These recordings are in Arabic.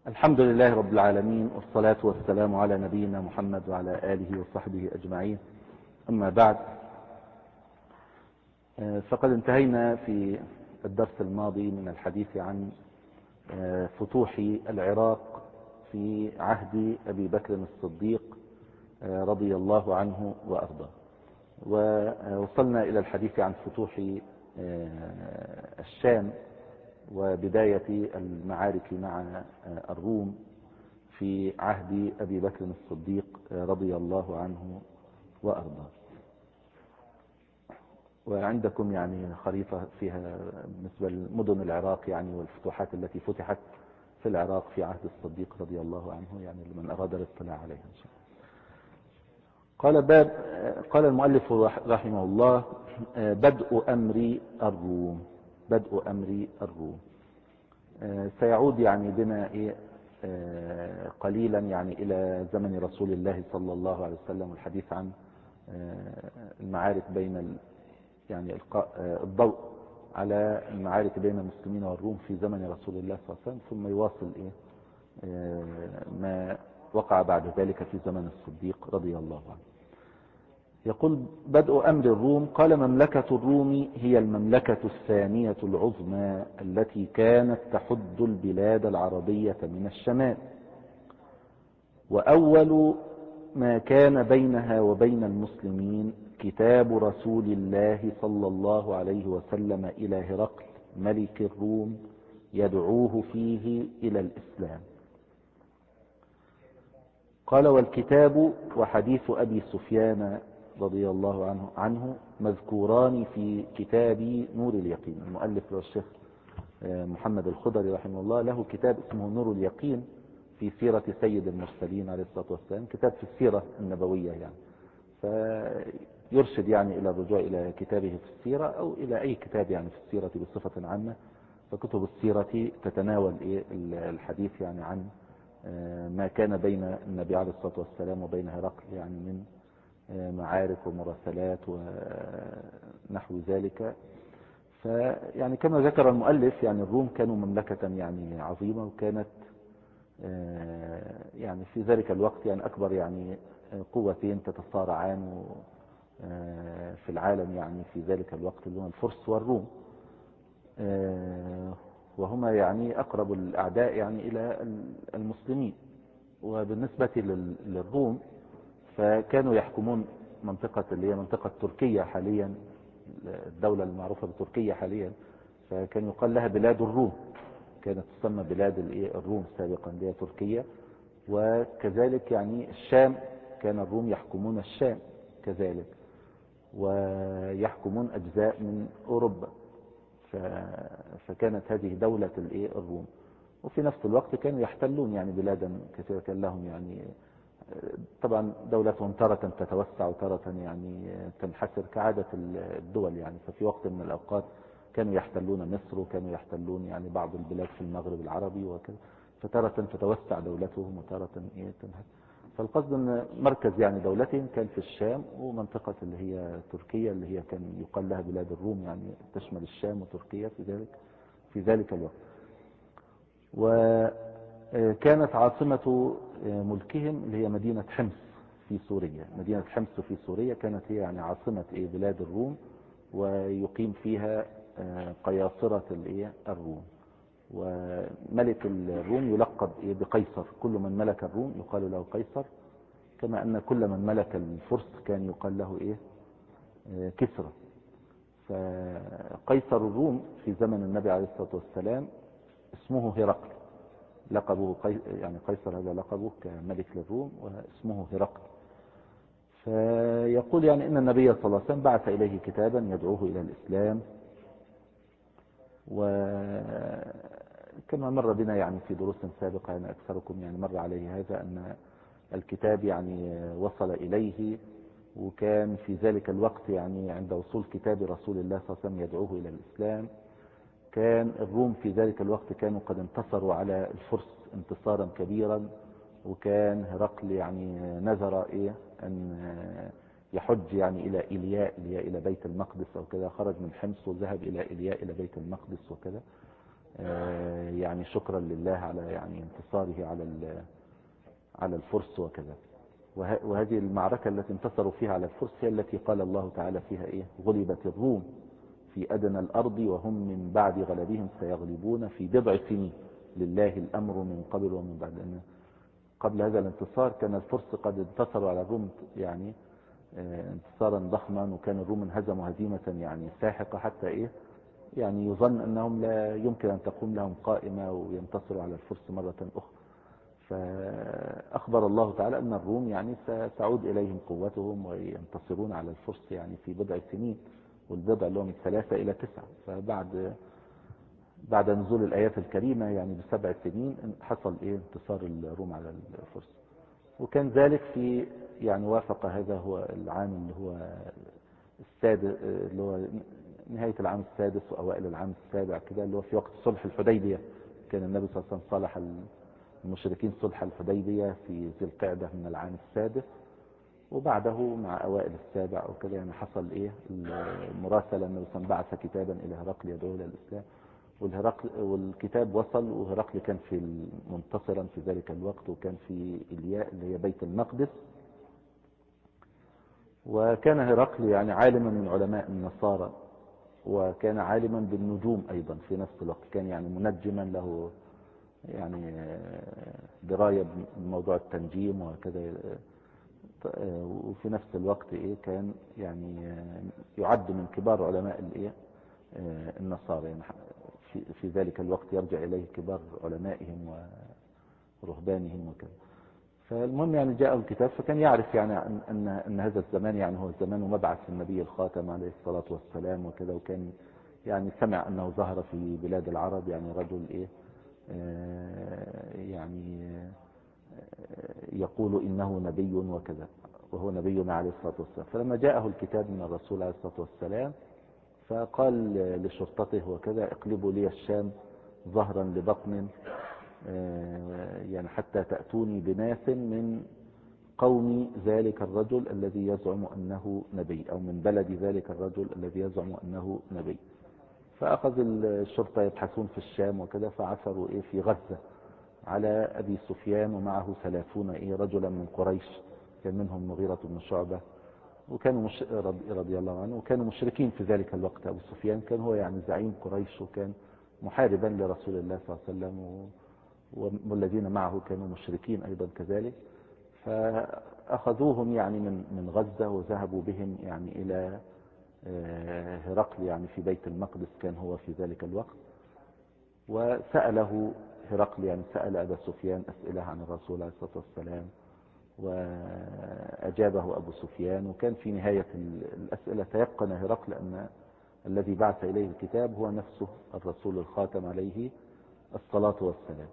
الحمد لله رب العالمين، والصلاة والسلام على نبينا محمد وعلى آله وصحبه أجمعين. أما بعد، فقد انتهينا في الدرس الماضي من الحديث عن فتوح العراق في عهد أبي بكر الصديق رضي الله عنه وأرضاه، ووصلنا إلى الحديث عن فتوح الشام وبداية المعارك مع الروم في عهد أبي بكر الصديق رضي الله عنه وأرضاه. وعندكم يعني خريطة فيها بالنسبة لمدن العراق يعني والفتوحات التي فتحت في العراق في عهد الصديق رضي الله عنه، يعني لمن أراد الاطلاع عليها إن شاء الله. قال المؤلف رحمه الله: بدء أمر الروم. بدء أمر الروم سيعود يعني بنا قليلا يعني إلى زمن رسول الله صلى الله عليه وسلم، والحديث عن المعارك بين يعني إلقاء الضوء على المعارك بين المسلمين والروم في زمن رسول الله صلى الله عليه وسلم، ثم يواصل ما وقع بعد ذلك في زمن الصديق رضي الله عنه. يقول: بدء أمر الروم. قال: مملكة الروم هي المملكة الثانية العظمى التي كانت تحد البلاد العربية من الشمال، وأول ما كان بينها وبين المسلمين كتاب رسول الله صلى الله عليه وسلم إلى هرقل ملك الروم يدعوه فيه إلى الإسلام. قال: والكتاب وحديث أبي سفيان رضي الله عنه مذكوران في كتاب نور اليقين. المؤلف والشيخ محمد الخضري رحمه الله له كتاب اسمه نور اليقين في سيرة سيد المرسلين عليه الصلاة والسلام، كتاب في السيرة النبوية يعني، فيرشد يعني إلى الرجوع إلى كتابه في السيرة أو إلى أي كتاب يعني في السيرة بصفة عامة. فكتب السيرة تتناول الحديث يعني عن ما كان بين النبي عليه الصلاة والسلام وبين هرقل يعني من معارك ومراسلات ونحو ذلك. فيعني كما ذكر المؤلف يعني الروم كانوا مملكة يعني عظيمة، وكانت يعني في ذلك الوقت يعني أكبر يعني قوتين تتصارعان في العالم يعني في ذلك الوقت، اللي هم الفرس والروم، وهما يعني أقرب الأعداء يعني إلى المسلمين. وبالنسبة للروم فكانوا يحكمون منطقة اللي هي منطقة تركيا حاليا، الدولة المعروفة بتركيا حاليا، فكان يقال لها بلاد الروم، كانت تسمى بلاد الروم سابقا اللي هي تركيا. وكذلك يعني الشام كان الروم يحكمون الشام كذلك، ويحكمون أجزاء من أوروبا، فكانت هذه دولة الروم. وفي نفس الوقت كانوا يحتلون يعني بلادا كثيرة، كان لهم يعني طبعا دولتهم تارة تتوسع وتارة يعني تنحسر كعادة الدول يعني. ففي وقت من الأوقات كانوا يحتلون مصر، وكانوا يحتلون يعني بعض البلاد في المغرب العربي وكذا، فتارة تتوسع دولتهم وتارة تنحسر. فالقصد أن مركز يعني دولتهم كان في الشام، ومنطقة اللي هي تركيا اللي هي كان يقال لها بلاد الروم يعني تشمل الشام وتركيا في ذلك الوقت. وكانت عاصمة ملكهم اللي هي مدينة حمص في سوريا. مدينة حمص في سوريا كانت هي يعني عاصمة بلاد الروم، ويقيم فيها قياصرة الروم. وملك الروم يلقب بقيصر، كل من ملك الروم يقال له قيصر، كما أن كل من ملك الفرس كان يقال له كسرى. فقيصر الروم في زمن النبي عليه الصلاة والسلام اسمه هرقل، لقبه يعني قيصر هذا لقبه كملك للروم، واسمه هرقل. فيقول يعني إن النبي صلى الله عليه وسلم بعث إليه كتابا يدعوه إلى الإسلام. وكما مر بنا يعني في دروس سابقة يعني أكثركم يعني مر عليه هذا، أن الكتاب يعني وصل إليه، وكان في ذلك الوقت يعني عند وصول كتاب رسول الله صلى الله عليه وسلم يدعوه إلى الإسلام كان الروم في ذلك الوقت كانوا قد انتصروا على الفرس انتصارا كبيرا، وكان هرقل يعني نذر أن يحج يعني إلى إلى بيت المقدس أو كذا، خرج من حمص وذهب إلى بيت المقدس وكذا. يعني شكرا لله على يعني انتصاره على الفرس وكذا. وهذه المعركة التي انتصروا فيها على الفرس هي التي قال الله تعالى فيها إيه: غلبت الروم في أدنى الأرض وهم من بعد غلبهم سيغلبون في بضع سنين لله الأمر من قبل ومن بعد. لأن قبل هذا الانتصار كان الفرس قد انتصروا على الروم يعني انتصارا ضخما، وكان الروم انهزموا هزيمة يعني ساحقة، حتى إيه يعني يظن أنهم لا يمكن أن تقوم لهم قائمة وينتصروا على الفرس مرة أخرى. فأخبر الله تعالى أن الروم يعني ستعود إليهم قوتهم وينتصرون على الفرس يعني في بضع سنين، والبضع اللي هو من 3 إلى 9. بعد نزول الآيات الكريمة يعني ب7 سنين حصل إيه انتصار الروم على الفرس. وكان ذلك في يعني وافق هذا هو العام اللي هو السادس، اللي هو نهاية العام السادس وأوائل العام السابع كده، اللي هو في وقت صلح الحديبية. كان النبي صلى الله عليه وسلم صالح المشركين صلح الحديبية في ذي القعدة من العام السادس، وبعده مع أوائل السابع أو كده يعني حصل إيه المراسلة. النبي صلى الله عليه وسلم بعث كتابا إلى هرقل يدعوه إلى الإسلام، والكتاب وصل، وهرقل كان في منتصرا في ذلك الوقت، وكان في إلياء اللي هي بيت المقدس. وكان هرقل يعني عالما من علماء النصارى، وكان عالما بالنجوم أيضا في نفس الوقت، كان يعني منجما له يعني دراية بموضوع التنجيم وكذا. وفي نفس الوقت إيه كان يعني يعد من كبار علماء الإيه النصارى يعني في ذلك الوقت، يرجع إليه كبار علمائهم ورهبانهم وكذا. فالمهم يعني جاءه الكتاب، فكان يعرف يعني أن هذا الزمان يعني هو زمان مبعث النبي الخاتم عليه الصلاة والسلام وكذا. وكان يعني سمع أنه ظهر في بلاد العرب يعني رجل إيه يعني يقول إنه نبي وكذا، وهو نبينا عليه الصلاة والسلام. فلما جاءه الكتاب من الرسول عليه الصلاة والسلام فقال لشرطته وكذا: اقلبوا لي الشام ظهرا لبطن يعني حتى تأتوني بناس من قوم ذلك الرجل الذي يزعم أنه نبي، أو من بلد ذلك الرجل الذي يزعم أنه نبي. فأخذ الشرطة يبحثون في الشام وكذا، فعثروا إيه في غزة على أبي سفيان ومعه 30 إيه رجلا من قريش، كان منهم مغيرة بن شعبة، وكانوا رضي الله عنه، وكانوا مشركين في ذلك الوقت. أبو سفيان كان هو يعني زعيم قريش، وكان محاربا لرسول الله صلى الله عليه وسلم، والذين معه كانوا مشركين أيضا كذلك. فأخذوهم يعني من غزة وذهبوا بهم يعني إلى هرقل يعني في بيت المقدس، كان هو في ذلك الوقت. وسأله هرقل يعني سأل أبا سفيان أسئلة عن الرسول عليه الصلاة والسلام، وأجابه أبو سفيان. وكان في نهاية الأسئلة تيقن هرقل أن الذي بعث إليه الكتاب هو نفسه الرسول الخاتم عليه الصلاة والسلام.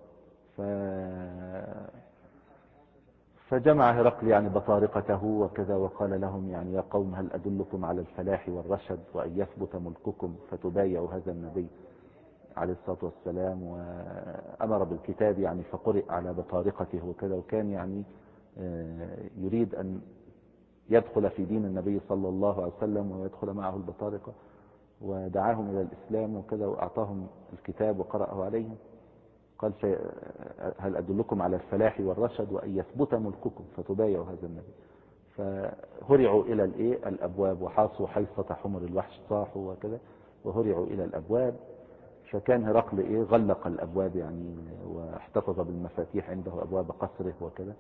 فجمع هرقل يعني بطارقته وكذا، وقال لهم يعني: يا قوم، هل أدلكم على الفلاح والرشد وأن يثبت ملككم فتبايعوا هذا النبي عليه الصلاة والسلام. وأمر بالكتاب يعني فقرئ على بطارقته وكذا. وكان يعني يريد أن يدخل في دين النبي صلى الله عليه وسلم ويدخل معه البطارقة، ودعاهم إلى الإسلام وكذا، وأعطاهم الكتاب وقرأه عليهم. قال: هل أدلكم على الفلاح والرشد وأن يثبت ملككم فتبايعوا هذا النبي. فهرعوا إلى الأبواب، وحاصوا حيصة حمر الوحش، صاحوا وكذا، وهرعوا إلى الأبواب. فكان هرقل غلق الأبواب يعني، واحتفظ بالمفاتيح عنده، أبواب قصره وكذا.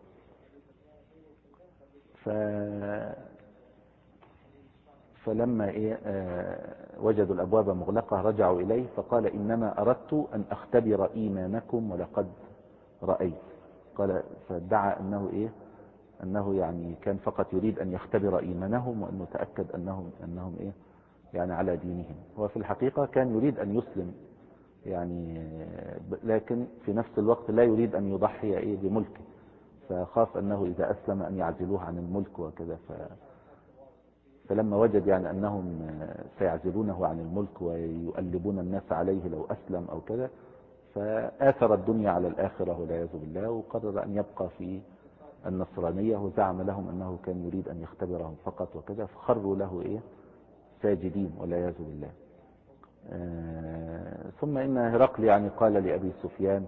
فلما وجدوا الأبواب مغلقة رجعوا إليه، فقال: إنما أردت أن أختبر إيمانكم ولقد رأيت. قال فادعى أنه يعني كان فقط يريد أن يختبر إيمانهم، وأنه تأكد أنهم يعني على دينهم. وفي الحقيقة كان يريد أن يسلم يعني، لكن في نفس الوقت لا يريد أن يضحي بملكه، فخاف أنه إذا أسلم أن يعزلوه عن الملك وكذا. فلما وجد يعني أنهم سيعزلونه عن الملك ويؤلبون الناس عليه لو أسلم أو كذا، فآثر الدنيا على الآخرة والعياذ بالله، وقرر أن يبقى في النصرانية. وزعم لهم أنه كان يريد أن يختبرهم فقط وكذا، فخروا له ساجدين والعياذ بالله. ثم إن هرقل يعني قال لأبي سفيان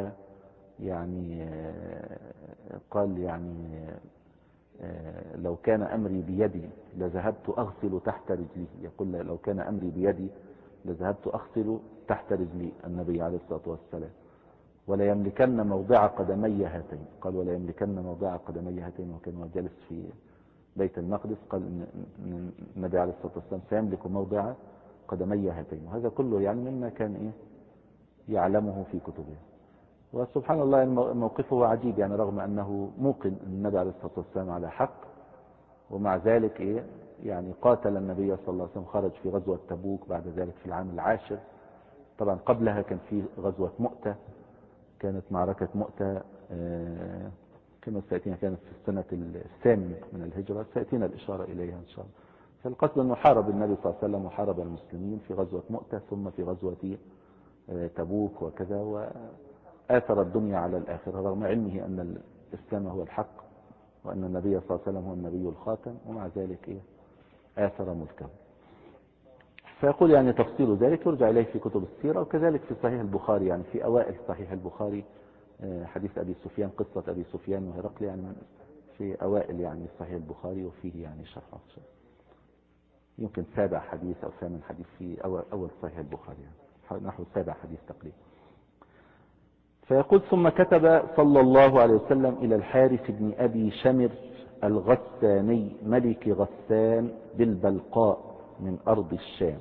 قال يعني لو كان أمري بيدي لذهبت أغسل تحت رجلي. يقول لو كان أمري بيدي لذهبت أغسل تحت رجلي النبي عليه الصلاة والسلام، ولا يملكن موضع قدمي هاتين. قال ولا يملكن موضع قدمي هاتين، وكان جالس في بيت المقدس. قال إن النبي عليه الصلاة والسلام سيملك موضع قدمي هاتين. وهذا كله يعني مما كان يعلمه في كتبه. وسبحان الله موقفه عجيب، يعني رغم أنه موقن أن النبي عليه الصلاة والسلام على حق، ومع ذلك يعني قاتل النبي صلى الله عليه وسلم، خرج في غزوة تبوك بعد ذلك في العام العاشر. طبعا قبلها كان في غزوة مؤتة، كانت معركة مؤتة كما سيأتينا كانت في السنة الثامنة من الهجرة، سيأتينا الإشارة إليها إن شاء الله. فالقصد أنه حارب النبي صلى الله عليه وسلم وحارب المسلمين في غزوة مؤتة، ثم في غزوة تبوك وكذا، وآثر الدنيا على الآخرة رغم علمه أن الإسلام هو الحق وأن النبي صلى الله عليه وسلم هو النبي الخاتم، ومع ذلك آثر ملكه. فيقول يعني تفصيل ذلك يرجع إليه في كتب السيرة، وكذلك في صحيح البخاري، يعني في أوائل صحيح البخاري حديث أبي سفيان، قصة أبي سفيان وهرقل، يعني في أوائل يعني صحيح البخاري، وفيه يعني شرح يمكن 7 حديث أو 8 حديث في أول صحيح البخاري، يعني نحو 7 حديث تقريبا. فيقول ثم كتب صلى الله عليه وسلم إلى الحارث بن أبي شمر الغساني ملك غسان بالبلقاء من أرض الشام.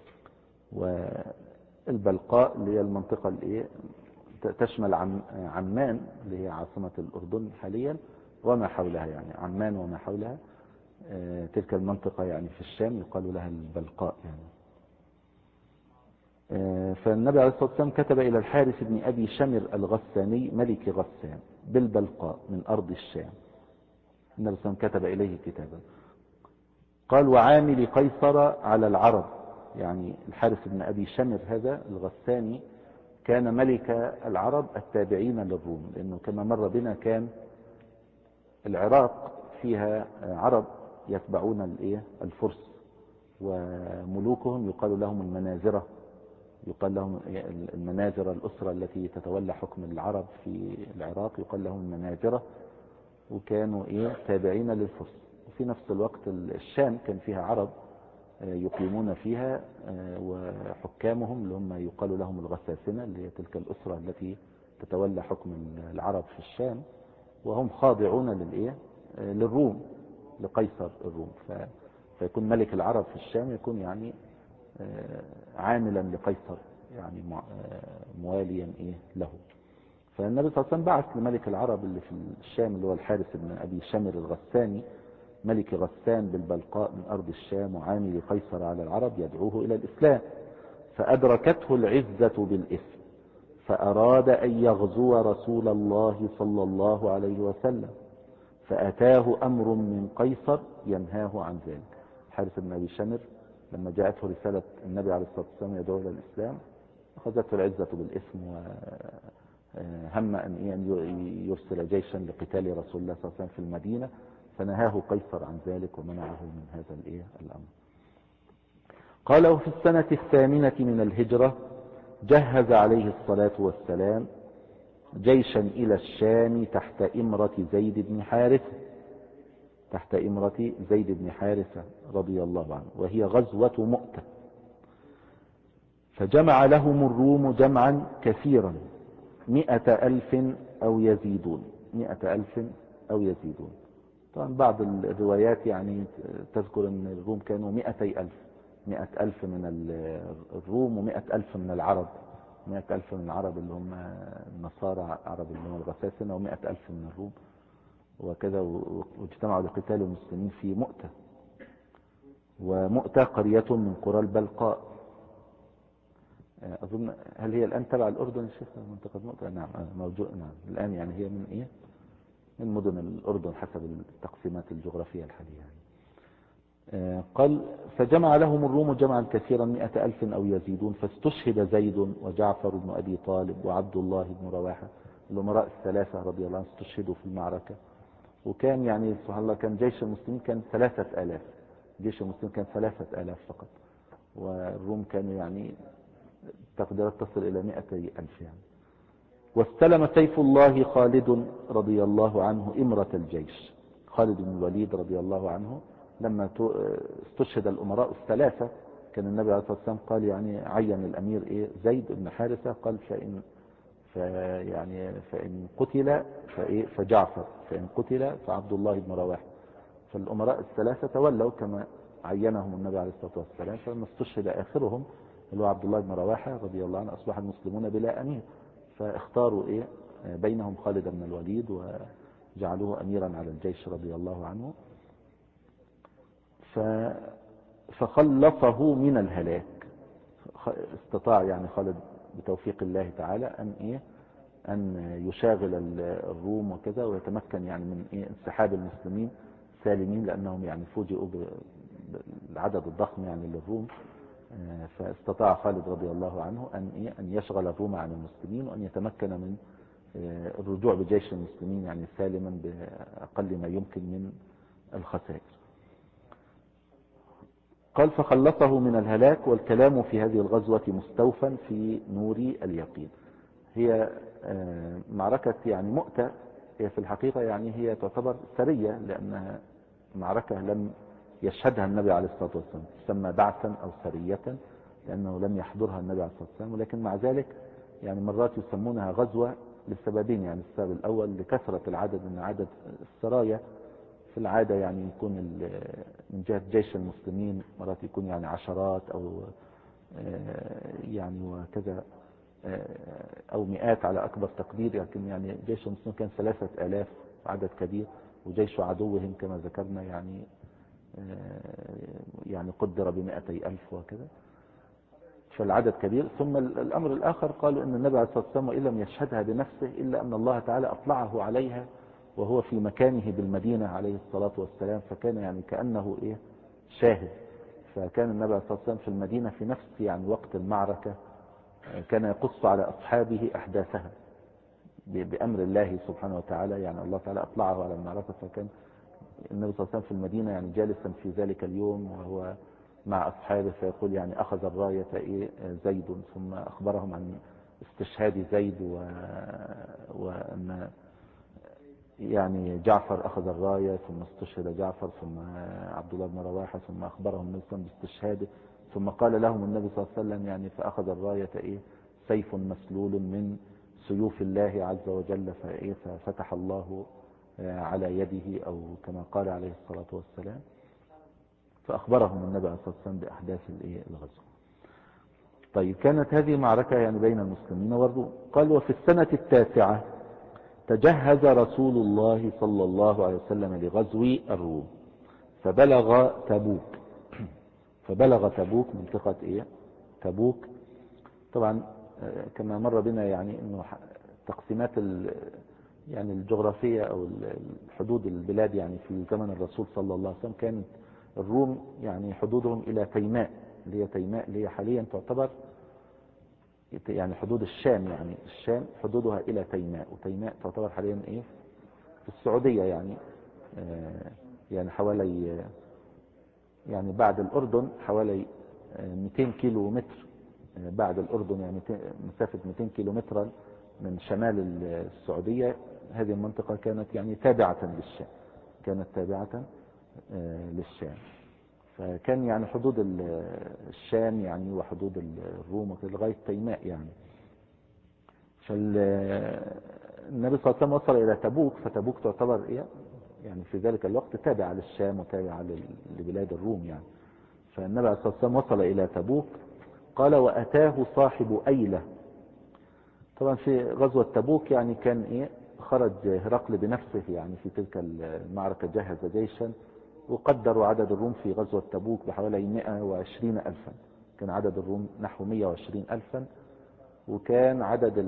والبلقاء اللي هي المنطقة اللي تشمل عمان اللي هي عاصمة الأردن حاليا وما حولها، يعني عمان وما حولها، تلك المنطقة يعني في الشام يقال لها البلقاء يعني. فالنبي عليه الصلاة والسلام كتب إلى الحارث بن أبي شمر الغساني ملك غسان بالبلقاء من أرض الشام. النبي صلى الله عليه وسلم كتب إليه كتابا. قال وعامل قيصر على العرب، يعني الحارث بن أبي شمر هذا الغساني كان ملك العرب التابعين للروم، لأنه كما مر بنا كان العراق فيها عرب يتبعون الفرس، وملوكهم يقال لهم المنازرة، يقال لهم المنازرة، الأسرة التي تتولى حكم العرب في العراق يقال لهم المنازرة، وكانوا تابعين للفرس. وفي نفس الوقت الشام كان فيها عرب يقيمون فيها، وحكامهم اللي هم يقال لهم الغساسنة، اللي هي تلك الأسرة التي تتولى حكم العرب في الشام، وهم خاضعون للروم، لقيصر الروم. فيكون ملك العرب في الشام يكون يعني عاملا لقيصر، يعني مواليا له. فالنبي صلى الله عليه وسلم بعث لملك العرب اللي في الشام اللي هو الحارث بن أبي شمر الغساني ملك غسان بالبلقاء من أرض الشام وعامل قيصر على العرب يدعوه إلى الإسلام، فأدركته العزة بالإثم، فأراد أن يغزو رسول الله صلى الله عليه وسلم، فأتاه أمر من قيصر ينهاه عن ذلك. الحارث بن أبي شمر لما جاءته رسالة النبي عليه الصلاة والسلام يدعو إلى الإسلام أخذته العزة بالإثم، وهم أن يرسل جيشا لقتال رسول الله صلى الله عليه وسلم في المدينة، فنهاه قيصر عن ذلك ومنعه من هذا الأمر. قال وفي السنة 8 من الهجرة جهز عليه الصلاة والسلام جيشا إلى الشام تحت إمرة زيد بن حارثة رضي الله عنه، وهي غزوة مؤتة. فجمع لهم الروم جمعا كثيرا 100,000 أو يزيدون. 100,000 أو يزيدون. طبعا بعض الروايات يعني تذكر أن الروم كانوا 200,000، 100,000 من الروم و100,000 من العرب. 100,000 من العرب اللي هم النصارى، عرب اللي هم الغساسنة، و100,000 من الروم وكذا. واجتمعوا لقتال المسلمين في مؤتة. ومؤتة قرية من قرى البلقاء، أظن هل هي الآن تبع الأردن يا شيخ منطقة مؤتة؟ نعم موجود، نعم الآن يعني هي من مدن الأردن حسب التقسيمات الجغرافية الحالية. قال فجمع لهم الروم جمعا كثيرا 100,000 أو يزيدون، فاستشهد زيد وجعفر بن أبي طالب وعبد الله بن رواحة الأمراء الثلاثة رضي الله عنهم استشهدوا في المعركة. وكان يعني سبحان الله كان جيش المسلمين كان 3,000، جيش المسلمين كان 3,000 فقط، والروم كانوا يعني تقديرات تصل إلى 200,000 يعني. واستلم سيف الله خالد رضي الله عنه إمرة الجيش. خالد بن الوليد رضي الله عنه لما استشهد الأمراء الثلاثة، كان النبي عليه الصلاة والسلام قال يعني عين الأمير زيد بن حارثة، قال فإن قتل فجعفر، فإن قتل فعبد الله بن رواحة. فالأمراء الثلاثة تولوا كما عينهم النبي عليه الصلاة والسلام، فلما استشهد آخرهم اللي هو عبد الله بن رواحة رضي الله عنه أصبح المسلمون بلا أمير، فاختاروا بينهم خالد بن الوليد وجعلوه أميرا على الجيش رضي الله عنه. فخلصه من الهلاك. استطاع يعني خالد بتوفيق الله تعالى أن يشاغل الروم وكذا، ويتمكن يعني من انسحاب المسلمين سالمين، لأنهم يعني فوجئوا بالعدد الضخم يعني للروم. فاستطاع خالد رضي الله عنه أن يشغل الروم عن المسلمين، وأن يتمكن من الرجوع بجيش المسلمين يعني سالما بأقل ما يمكن من الخسائر. قال فخلصه من الهلاك. والكلام في هذه الغزوة مستوفى في نور اليقين. هي معركة يعني مؤتة، هي في الحقيقة يعني هي تعتبر سرية، لأنها معركة لم يشهدها النبي عليه الصلاة والسلام، تسمى بعثا أو سرية لأنه لم يحضرها النبي عليه الصلاة والسلام. ولكن مع ذلك يعني مرات يسمونها غزوة لسببين. يعني السبب الأول لكثرة العدد، من عدد السرايا في العادة يعني يكون من جهة جيش المسلمين مرات يكون يعني عشرات أو يعني وكذا أو مئات على أكبر تقدير، لكن يعني جيش المسلمين كان 3,000 عدد كبير، وجيش عدوهم كما ذكرنا يعني قدر ب200,000 وكذا، فالعدد كبير. ثم الأمر الآخر قالوا أن النبي عليه الصلاة والسلام وإن لم يشهدها بنفسه إلا أن الله تعالى أطلعه عليها وهو في مكانه بالمدينة عليه الصلاة والسلام، فكان يعني كأنه شاهد. فكان النبي عليه الصلاة والسلام في المدينة في نفس يعني وقت المعركة، كان يقص على أصحابه أحداثها بأمر الله سبحانه وتعالى. يعني الله تعالى أطلعه على المعركة، فكان النبي صلى الله عليه وسلم في المدينة يعني جالسا في ذلك اليوم وهو مع أصحابه، فيقول يعني أخذ الراية زيد، ثم أخبرهم عن استشهاد زيد وأن يعني جعفر أخذ الراية، ثم استشهد جعفر، ثم عبد الله بن رواحة، ثم أخبرهم النبي صلى الله عليه وسلم باستشهاده، ثم قال لهم النبي صلى الله عليه وسلم يعني فأخذ الراية سيف مسلول من سيوف الله عز وجل، ففتح الله على يده، أو كما قال عليه الصلاة والسلام. فأخبرهم النبي عليه الصلاة والسلام بأحداث الغزو. طيب، كانت هذه معركة يعني بين المسلمين والروم. قال وفي السنة 9 تجهز رسول الله صلى الله عليه وسلم لغزو الروم، فبلغ تبوك منطقة تبوك. طبعا كما مر بنا يعني انه تقسيمات يعني الجغرافية او حدود البلاد يعني في زمن الرسول صلى الله عليه وسلم، كانت الروم يعني حدودهم الى تيماء، اللي هي حاليا تعتبر يعني حدود الشام. يعني الشام حدودها الى تيماء، وتيماء تعتبر حاليا في السعودية، يعني حوالي يعني بعد الأردن حوالي 200 كيلو متر بعد الأردن، يعني مسافة 200 كيلو مترا من شمال السعودية. هذه المنطقة كانت يعني تابعة للشام. فكان يعني حدود الشام يعني وحدود الروم لغاية تيماء يعني. فالنبي صلى الله عليه وسلم وصل إلى تبوك، فتبوك تعتبر يعني في ذلك الوقت تابعة للشام وتابعة لبلاد الروم يعني. فالنبي عليه الصلاة والسلام وصل إلى تبوك. قال وأتاه صاحب أيلة. طبعا في غزوة تبوك يعني كان خرج هرقل بنفسه يعني في تلك المعركة، جهز جيشا، وقدروا عدد الروم في غزوة تبوك بحوالي 120,000. كان عدد الروم نحو 120,000، وكان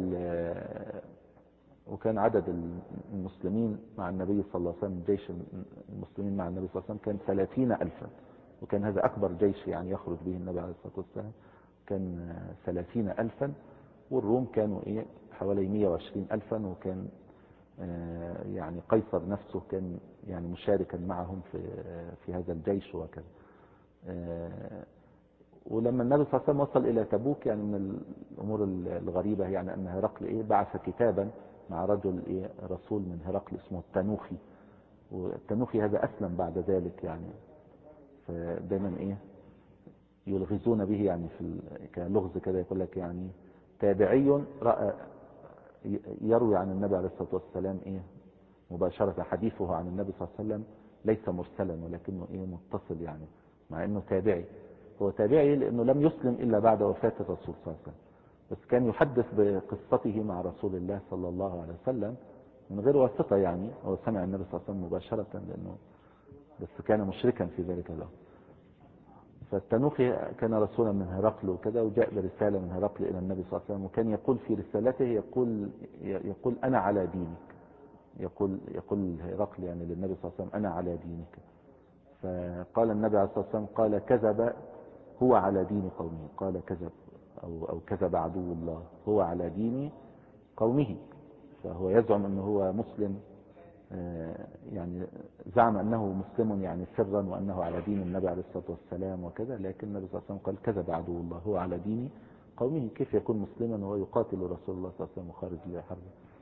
عدد المسلمين مع النبي صلى الله عليه وسلم، جيش المسلمين مع النبي صلى الله عليه وسلم كان 30,000. وكان هذا أكبر جيش يعني يخرج به النبي عليه الصلاة والسلام، كان 30,000. والروم كانوا حوالي 120,000. وكان يعني قيصر نفسه كان يعني مشاركا معهم في هذا الجيش وكذا. ولما النبي صلى الله عليه وسلم وصل إلى تبوك، يعني من الأمور الغريبة يعني أن هرقل بعث كتابا مع رجل رسول من هرقل اسمه التنوخي، والتنوخي هذا أسلم بعد ذلك يعني. فدايما يلغزون به يعني كلغز كده، يقول لك يعني تابعي رأى يروي عن النبي عليه الصلاة والسلام مباشرة، حديثه عن النبي صلى الله عليه وسلم ليس مرسلا ولكنه متصل يعني، مع انه تابعي. هو تابعي لانه لم يسلم الا بعد وفاة الرسول صلى الله عليه وسلم، بس كان يحدث بقصته مع رسول الله صلى الله عليه وسلم من غير واسطة، يعني هو سمع النبي صلى الله عليه وسلم مباشرة لانه بس كان مشركا في ذلك الوقت. فالتنوخي كان رسولا من هرقل وكذا، وجاء برسالة من هرقل إلى النبي صلى الله عليه وسلم، وكان يقول في رسالته يقول أنا على دينك، يقول هرقل يعني للنبي صلى الله عليه وسلم أنا على دينك. فقال النبي عليه الصلاة والسلام قال كذب هو على دين قومه، قال كذب أو كذب عدو الله، هو على دين قومه. فهو يزعم أنه هو مسلم، يعني زعم أنه مسلم يعني سرا، وأنه على دين النبي عليه الصلاة والسلام وكذا، لكن النبي صلى الله عليه وسلم قال كذب عدو الله، هو على دين قومه. كيف يكون مسلما وهو يقاتل رسول الله صلى الله عليه وسلم وخارج لحرب؟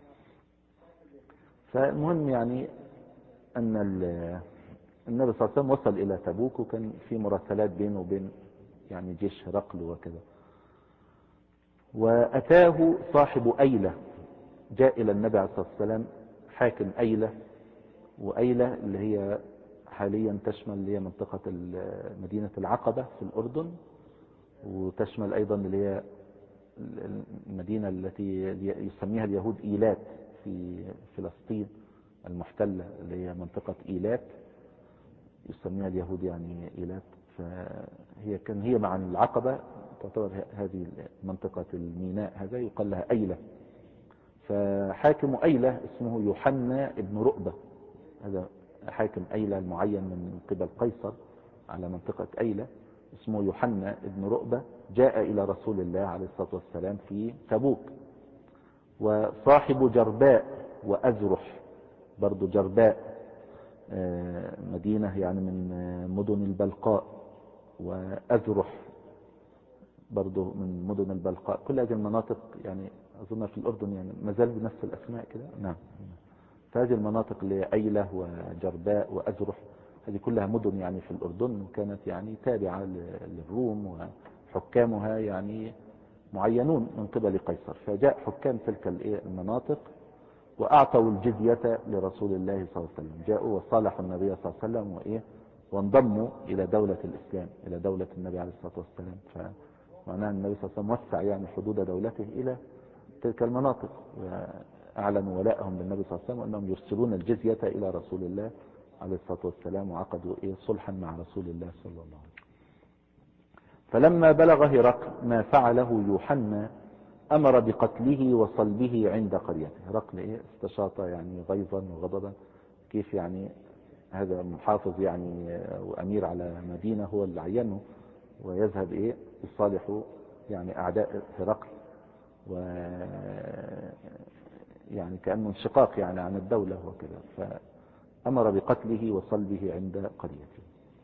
فالمهم يعني أن النبي صلى الله عليه وسلم وصل إلى تبوك، وكان في مراسلات بينه وبين يعني جيش هرقل وكذا. وأتاه صاحب أيلة، جاء إلى النبي عليه الصلاة والسلام حاكم أيلة، وأيلة اللي هي حاليا تشمل اللي هي منطقة مدينة العقبة في الأردن، وتشمل أيضا اللي هي المدينة التي يسميها اليهود إيلات في فلسطين المحتلة، اللي هي منطقة إيلات يسميها اليهود يعني إيلات. فهي هي مع العقبة تعتبر هذه منطقة الميناء هذا يقال لها أيلة. فحاكم أيلة اسمه يوحنا ابن رؤبة، هذا حاكم أيلة المعين من قبل قيصر على منطقة أيلة، اسمه يوحنا ابن رؤبة، جاء إلى رسول الله عليه الصلاة والسلام في تبوك. وصاحب جرباء وأزرح، برضو جرباء مدينة يعني من مدن البلقاء، وأزرح برضو من مدن البلقاء. كل هذه المناطق يعني أظن في الأردن يعني ما زال بنفس الأسماء كده. نعم، فهذه المناطق اللي أيلة وجرباء وأزرح هذه كلها مدن يعني في الأردن، وكانت يعني تابعة للروم، وحكامها يعني معينون من قبل قيصر. فجاء حكام تلك المناطق وأعطوا الجزية لرسول الله صلى الله عليه وسلم، جاءوا وصالحوا النبي صلى الله عليه وسلم وانضموا إلى دولة الإسلام، إلى دولة النبي عليه الصلاة والسلام. فمعناه النبي صلى الله عليه وسلم وسع يعني حدود دولته إلى تلك المناطق، وأعلنوا ولائهم بالنبي صلى الله عليه وسلم أنهم يرسلون الجزية إلى رسول الله عليه الصلاة والسلام، وعقدوا صلحا مع رسول الله صلى الله عليه وسلم. فلما بلغ هرقل ما فعله يوحنا أمر بقتله وصلبه عند قريته. هرقل استشاط يعني غيظا وغضبا، كيف يعني هذا محافظ يعني وأمير على مدينة هو اللي عينه، ويذهب يصالح يعني أعداء هرقل، و يعني كأنه انشقاق يعني عن الدولة وكذا. فأمر بقتله وصلبه عند قريته.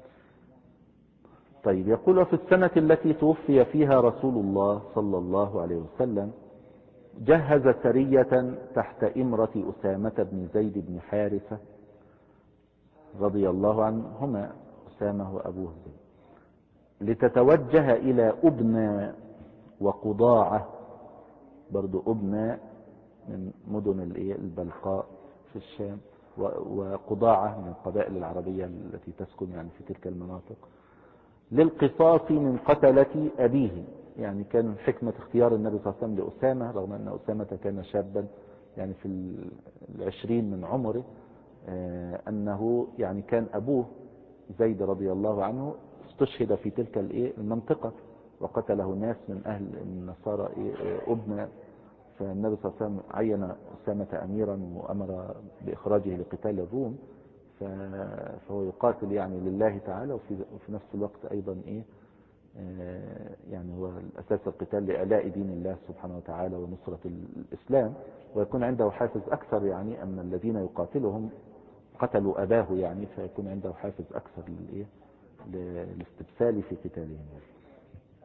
طيب، يقول في السنة التي توفي فيها رسول الله صلى الله عليه وسلم جهز سرية تحت إمرة أسامة بن زيد بن حارثة رضي الله عنهما، أسامة وأبوه زيد، لتتوجه إلى أبنى وقضاعة، برضو أبنى من مدن البلقاء في الشام، وقضاعة من القبائل العربية التي تسكن يعني في تلك المناطق، للقصاص من قتلة أبيه. يعني كان حكمة اختيار النبي صلى الله عليه وسلم لأسامة، رغم أن أسامة كان شابا يعني في 20 من عمره، أنه يعني كان أبوه زيد رضي الله عنه استشهد في تلك المنطقة، وقتله ناس من أهل النصارى أبنى. فالنبي صلى الله عليه وسلم عين أسامة أميرا وأمر بإخراجه لقتال الروم، فهو يقاتل يعني لله تعالى، وفي نفس الوقت أيضا يعني هو الأساس القتال لإعلاء دين الله سبحانه وتعالى ونصرة الإسلام، ويكون عنده حافز أكثر، يعني أن الذين يقاتلهم قتلوا أباه يعني، فيكون عنده حافز أكثر للاستبسال في قتالهم.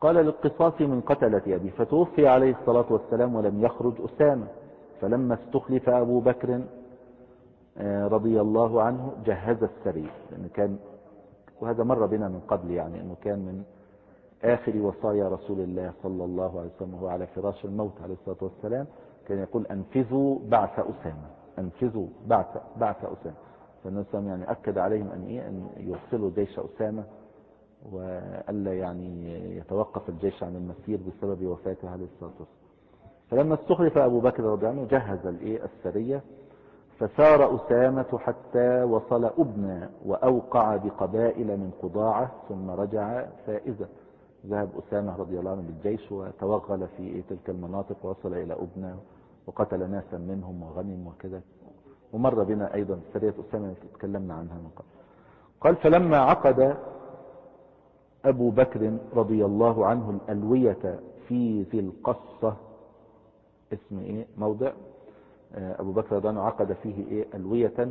قال للقصاص من قتلة أبي، فتوفي عليه الصلاة والسلام ولم يخرج أسامة، فلما استخلف أبو بكر رضي الله عنه جهز السرية، لأن كان، وهذا مر بنا من قبل يعني، أنه كان من آخر وصايا رسول الله صلى الله عليه وسلم وهو على فراش الموت عليه الصلاة والسلام، كان يقول أنفذوا بعث أسامة، أنفذوا بعث أسامة. فالنبي صلى الله عليه وسلم يعني أكد عليهم أن يرسلوا جيش أسامة، وألا يعني يتوقف الجيش عن المسير بسبب وفاته عليه الصلاة والسلام. فلما استخلف أبو بكر رضي الله عنه جهز السرية، فسار أسامة حتى وصل أبنى وأوقع بقبائل من قضاعة ثم رجع فائزا. ذهب أسامة رضي الله عنه بالجيش وتوغل في تلك المناطق ووصل إلى أبنى وقتل ناسا منهم وغنم وكذا، ومر بنا أيضا سرية أسامة تكلمنا عنها من قبل. قال فلما عقد أبو بكر رضي الله عنه الألوية في ذي القصة، اسم موضع أبو بكر رضي الله عنه عقد فيه ألوية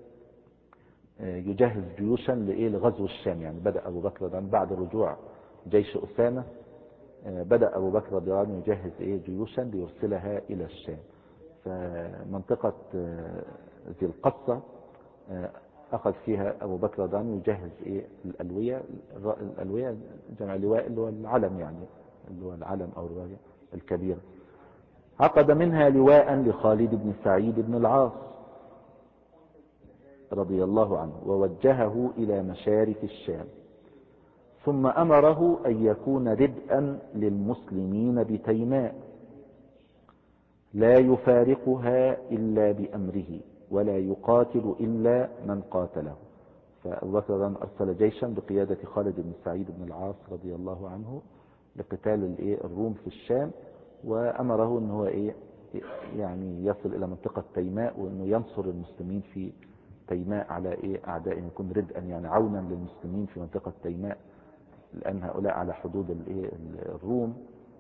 يجهز جيوشا لغزو الشام. يعني بدأ أبو بكر رضي الله عنه بعد رجوع جيش أسامة، بدأ أبو بكر رضي الله عنه يجهز جيوشا ليرسلها إلى الشام. فمنطقة ذي القصة أخذ فيها أبو بكر رضي الله عنه يجهز الألوية جمع لواء اللي هو العلم، يعني اللي هو العلم أو الراية الكبيرة. عقد منها لواء لخالد بن سعيد بن العاص رضي الله عنه ووجهه إلى مشارف الشام، ثم أمره أن يكون ردءا للمسلمين بتيماء لا يفارقها إلا بأمره ولا يقاتل إلا من قاتله. فأبو بكر أرسل جيشا بقيادة خالد بن سعيد بن العاص رضي الله عنه لقتال الروم في الشام، وأمره أنه يعني يصل إلى منطقة تيماء وأنه ينصر المسلمين في تيماء على أعدائهم، يكون ردءا يعني عونا للمسلمين في منطقة تيماء، لأن هؤلاء على حدود الروم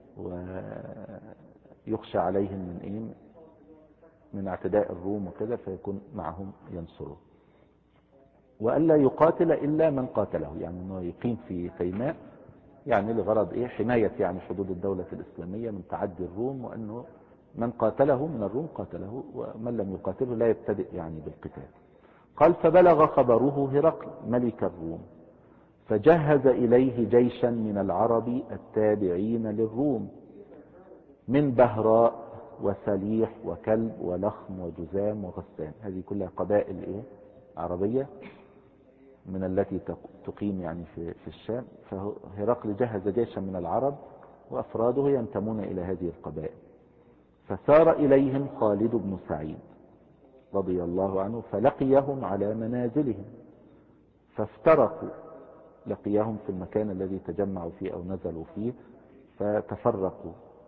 ويخشى عليهم من اعتداء الروم وكذا، فيكون معهم ينصره. وألا يقاتل إلا من قاتله، يعني أنه يقيم في تيماء يعني لغرض حماية يعني حدود الدولة الإسلامية من تعدي الروم، وأنه من قاتله من الروم قاتله، ومن لم يقاتله لا يبتدئ يعني بالقتال. قال فبلغ خبره هرقل ملك الروم، فجهز إليه جيشا من العرب التابعين للروم من بهراء وسليح وكلب ولخم وجزام وغسان. هذه كلها قبائل عربية من التي تقيم يعني في الشام. فهرقل جهز جيشا من العرب وأفراده ينتمون إلى هذه القبائل، فسار إليهم خالد بن سعيد رضي الله عنه فلقيهم على منازلهم فافترقوا، لقيهم في المكان الذي تجمعوا فيه أو نزلوا فيه فتفرقوا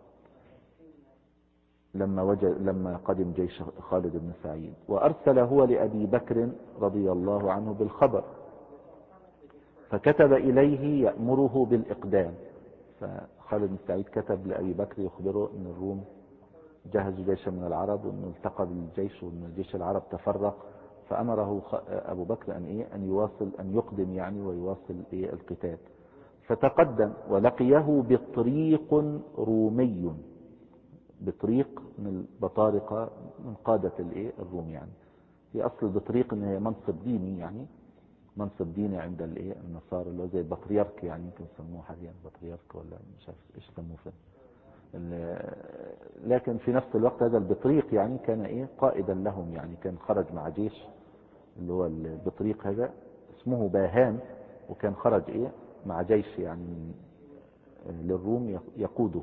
لما قدم جيش خالد بن سعيد. وأرسل هو لأبي بكر رضي الله عنه بالخبر، فكتب إليه يأمره بالإقدام. فخالد بن سعيد كتب لأبي بكر يخبره أن الروم جهزوا جيشا من العرب وأنه التقى بالجيش وأن جيش العرب تفرق، فأمره أبو بكر أن يواصل، أن يقدم يعني ويواصل القتال. فتقدم ولقيه بطريق رومي، بطريق من البطارقة من قادة الروم. يعني في أصل بطريق أنه هي منصب ديني، يعني منصب ديني عند النصارى اللي هو زي البطريرك، يعني يمكن يسموه حاليا بطريرك ولا مش عارف ايش يسموه فين. لكن في نفس الوقت هذا البطريق يعني كان قائدا لهم، يعني كان خرج مع جيش اللي هو البطريق هذا اسمه باهان، وكان خرج مع جيش يعني للروم يقوده.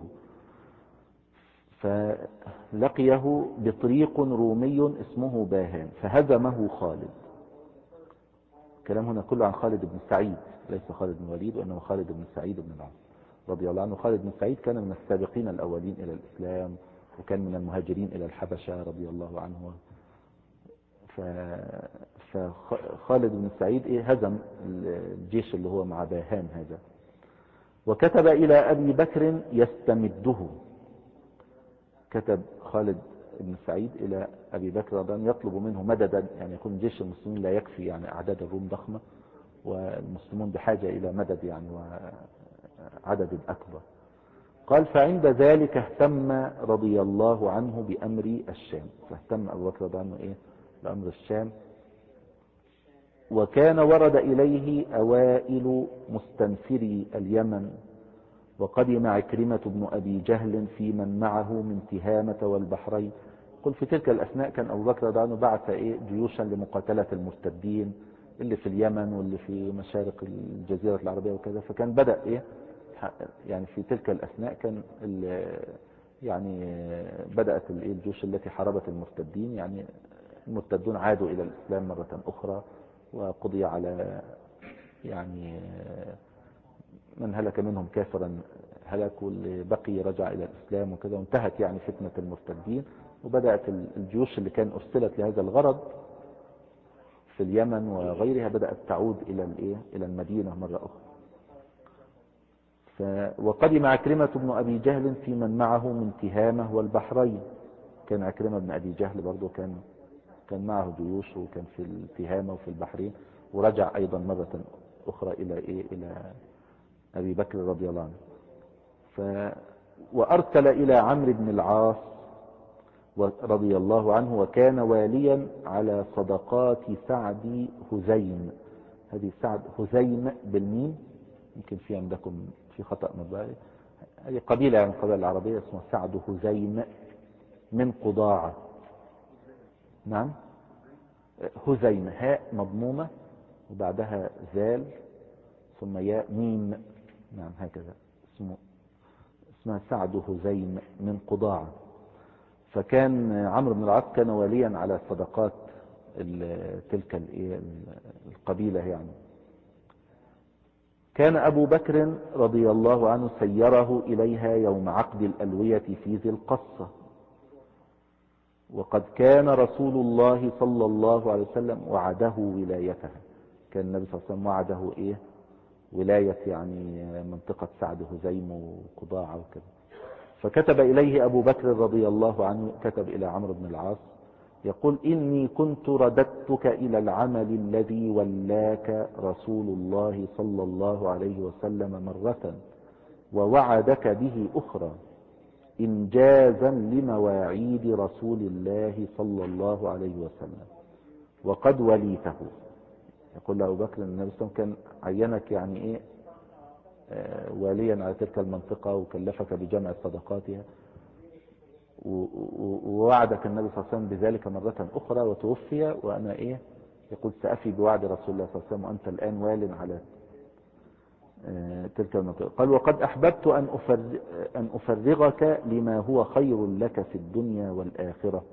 فلقيه بطريق رومي اسمه باهان فهزمه خالد. الكلام هنا كله عن خالد بن سعيد، ليس خالد بن وليد، وإنما خالد بن سعيد بن العاص رضي الله عنه. خالد بن سعيد كان من السابقين الأولين إلى الإسلام، وكان من المهاجرين إلى الحبشة رضي الله عنه. فخالد بن سعيد هزم الجيش اللي هو مع باهان هذا، وكتب إلى أبي بكر يستمده. كتب خالد بن سعيد إلى أبي بكر رضي الله عنه يطلب منه مددا، يعني يكون جيش المسلمين لا يكفي، يعني أعداد الروم ضخمة والمسلمون بحاجة إلى مدد يعني عدد أكبر. قال فعند ذلك اهتم رضي الله عنه بأمر الشام. فاهتم أبو بكر رضي الله عنه إيه بأمر الشام. وكان ورد إليه أوائل مستنفري اليمن، وقدم عكرمة بن أبي جهل في من معه من تهامة والبحرين. قل في تلك الأثناء كان أبو بكر رضي الله عنه بعث جيوشا لمقاتلة المرتدين اللي في اليمن واللي في مشارق الجزيرة العربية وكذا. فكان بدأ يعني في تلك الأثناء كان يعني بدأت الجيوش التي حاربت المرتدين، يعني المرتدون عادوا إلى الإسلام مرة أخرى، وقضي على يعني من هلك منهم كافرا هلك، واللي بقي رجع إلى الإسلام وكذا، وانتهت يعني فتنة المرتدين. وبدأت الجيوش اللي كان أرسلت لهذا الغرض في اليمن وغيرها بدأت تعود إلى المدينة مرة أخرى. وقدم عكرمة بن أبي جهل في من معه من تهامة والبحرين. كان عكرمة بن أبي جهل برضو كان معه جيوش، وكان في التهامة وفي البحرين، ورجع أيضا مرة أخرى إلى أبي بكر رضي الله عنه. وأرسل إلى عمرو بن العاص رضي الله عنه، وكان واليا على صدقات سعد هزيم. هذه سعد هزيم بالميم، يمكن في عندكم في خطأ مبالغ. هذه قبيلة يعني القبائل العربية اسمها سعد هزيم من قضاعة. نعم، هزيم هاء مضمومة وبعدها ذال ثم ياء ميم. نعم هكذا اسمها سعد هزيم من قضاعة. فكان عمرو بن العاص كان واليا على صدقات تلك القبيلة يعني. كان أبو بكر رضي الله عنه سيره إليها يوم عقد الألوية في ذي القصة. وقد كان رسول الله صلى الله عليه وسلم وعده ولايتها. كان النبي صلى الله عليه وسلم وعده ولاية يعني منطقة سعد هزيم وقضاعة وكذا. فكتب إليه أبو بكر رضي الله عنه، كتب إلى عمرو بن العاص يقول: إني كنت رددتك إلى العمل الذي ولاك رسول الله صلى الله عليه وسلم مرة، ووعدك به أخرى، إنجازا لمواعيد رسول الله صلى الله عليه وسلم، وقد وليته. يقول له أبو بكر النبي صلى الله عليه وسلم كان عينك يعني واليا على تلك المنطقة، وكلفك بجمع صدقاتها، ووعدك النبي صلى الله عليه وسلم بذلك مرة أخرى وتوفي، وأنا يقول سأفي بوعد رسول الله صلى الله عليه وسلم وأنت الآن وال على تلك المنطقة. قال: وقد أحببت أن أفرغك لما هو خير لك في الدنيا والآخرة،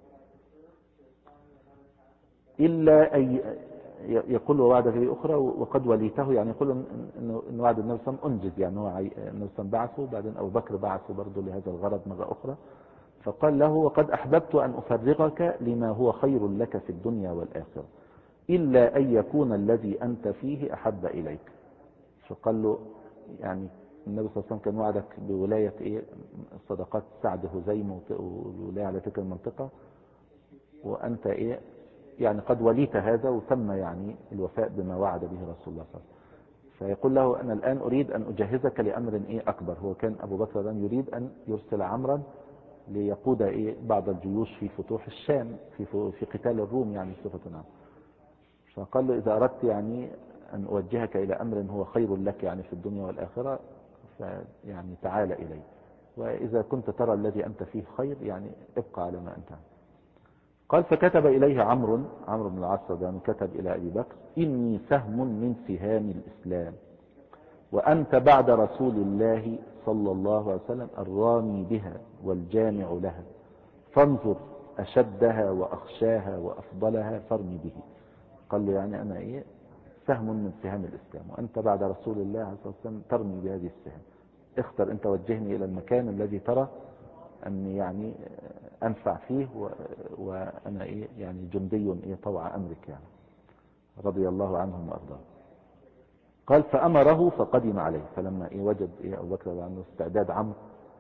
إلا أن يقول ووعدك به أخرى وقد وليته، يعني يقول إن وعد النبي صلى الله عليه وسلم أنجز، يعني هو النبي صلى الله عليه وسلم بعثه، بعدين أبو بكر بعثه برضه لهذا الغرض مرة أخرى. فقال له: وقد أحببت أن أفرغك لما هو خير لك في الدنيا والآخرة، إلا أن يكون الذي أنت فيه أحب إليك. فقال له يعني النبي صلى الله عليه وسلم كان وعدك بولاية صدقات سعد هزيم والولاية على تلك المنطقة، وأنت يعني قد وليت هذا وتم يعني الوفاء بما وعد به رسول الله صلى الله عليه وسلم. فيقول له: أنا الآن أريد أن أجهزك لأمر أكبر. هو كان أبو بكر الآن يريد أن يرسل عمرا ليقود بعض الجيوش في فتوح الشام في قتال الروم يعني صفة عامة. فقال له: إذا أردت يعني أن أوجهك إلى أمر هو خير لك يعني في الدنيا والآخرة، فيعني تعال إلي، وإذا كنت ترى الذي أنت فيه خير يعني ابقى على ما أنت. قال: فكتب إليه عمرو بن العاص كتب إلى أبي بكر: إني سهم من سهام الإسلام، وأنت بعد رسول الله صلى الله عليه وسلم الرامي بها والجامع لها، فانظر أشدها وأخشاها وأفضلها فارمي به. قال له: يعني أنا سهم من سهام الإسلام، وأنت بعد رسول الله عليه الصلاة والسلام ترمي بهذه السهام، اختر أنت، وجهني إلى المكان الذي ترى أني يعني أنفع فيه، وأنا يعني جندي طوع أمرك يعني. رضي الله عنهم وأرضاهم. قال: فأمره فقدم عليه. فلما وجد أبو بكر عنه استعداد عمرو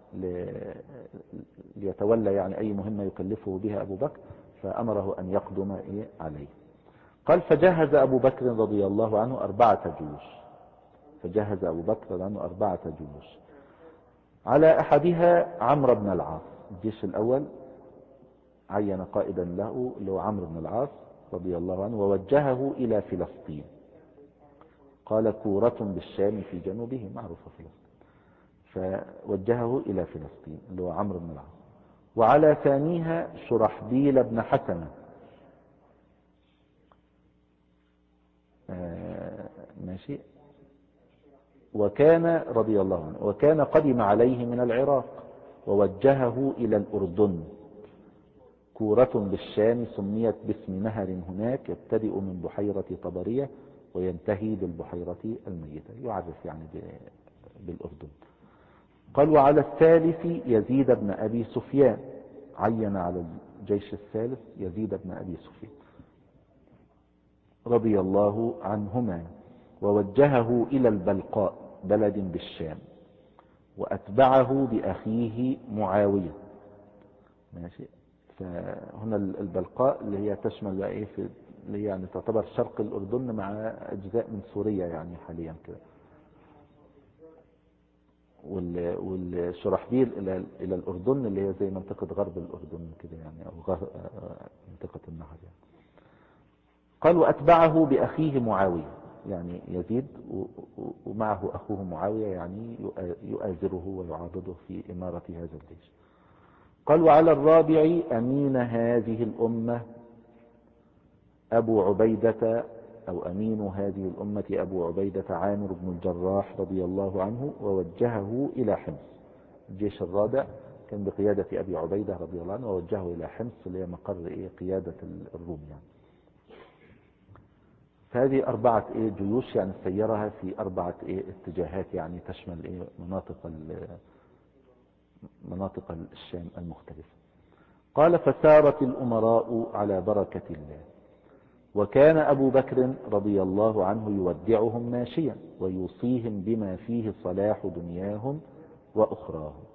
ليتولى يعني أي مهمة يكلفه بها أبو بكر، فأمره أن يقدم عليه. قال: فجهز أبو بكر رضي الله عنه 4 جيوش، فجهز أبو بكر عنه 4 جيوش. على أحدها عمرو بن العاص، الجيش الأول عين قائدا له اللي هو عمرو بن العاص رضي الله عنه، ووجهه إلى فلسطين. قال كورة بالشام في جنوبه، معروفة فلسطين، فوجهه إلى فلسطين اللي هو عمرو بن العاص. وعلى ثانيها شرحبيل بن حسنة، ماشي، وكان رضي الله عنه وكان قدم عليه من العراق ووجهه إلى الأردن. كورة بالشام سميت باسم نهر هناك يبتدئ من بحيرة طبرية وينتهي بالبحيرة الميتة، يعرف يعني بالأردن. قال وعلى الثالث يزيد بن أبي سفيان، عين على الجيش الثالث يزيد بن أبي سفيان رضي الله عنهما، ووجهه إلى البلقاء بلد بالشام، وأتبعه بأخيه معاوية. ماشي. فهنا البلقاء اللي هي تشمل بقى ايه، اللي هي يعني تعتبر شرق الأردن مع أجزاء من سوريا يعني حاليا كده. والشرحبيل إلى الأردن اللي هي زي منطقة غرب الأردن كده يعني، أو منطقة النهر يعني. قال وأتبعه بأخيه معاوية، يعني يزيد ومعه أخوه معاوية يعني يؤازره ويعاضده في إمارة هذا الجيش. قال وعلى الرابع أمين هذه الأمة أبو عبيدة، أو أمين هذه الأمة أبو عبيدة عامر بن الجراح رضي الله عنه، ووجهه إلى حمص. الجيش الرابع كان بقيادة أبي عبيدة رضي الله عنه، ووجهه إلى حمص اللي هي مقر قيادة الروم يعني. فهذه 4 جيوش يعني سيرها في 4 اتجاهات يعني تشمل مناطق الشام المختلفة. قال فسارت الأمراء على بركة الله، وكان أبو بكر رضي الله عنه يودعهم ماشيا ويوصيهم بما فيه صلاح دنياهم وأخراهم.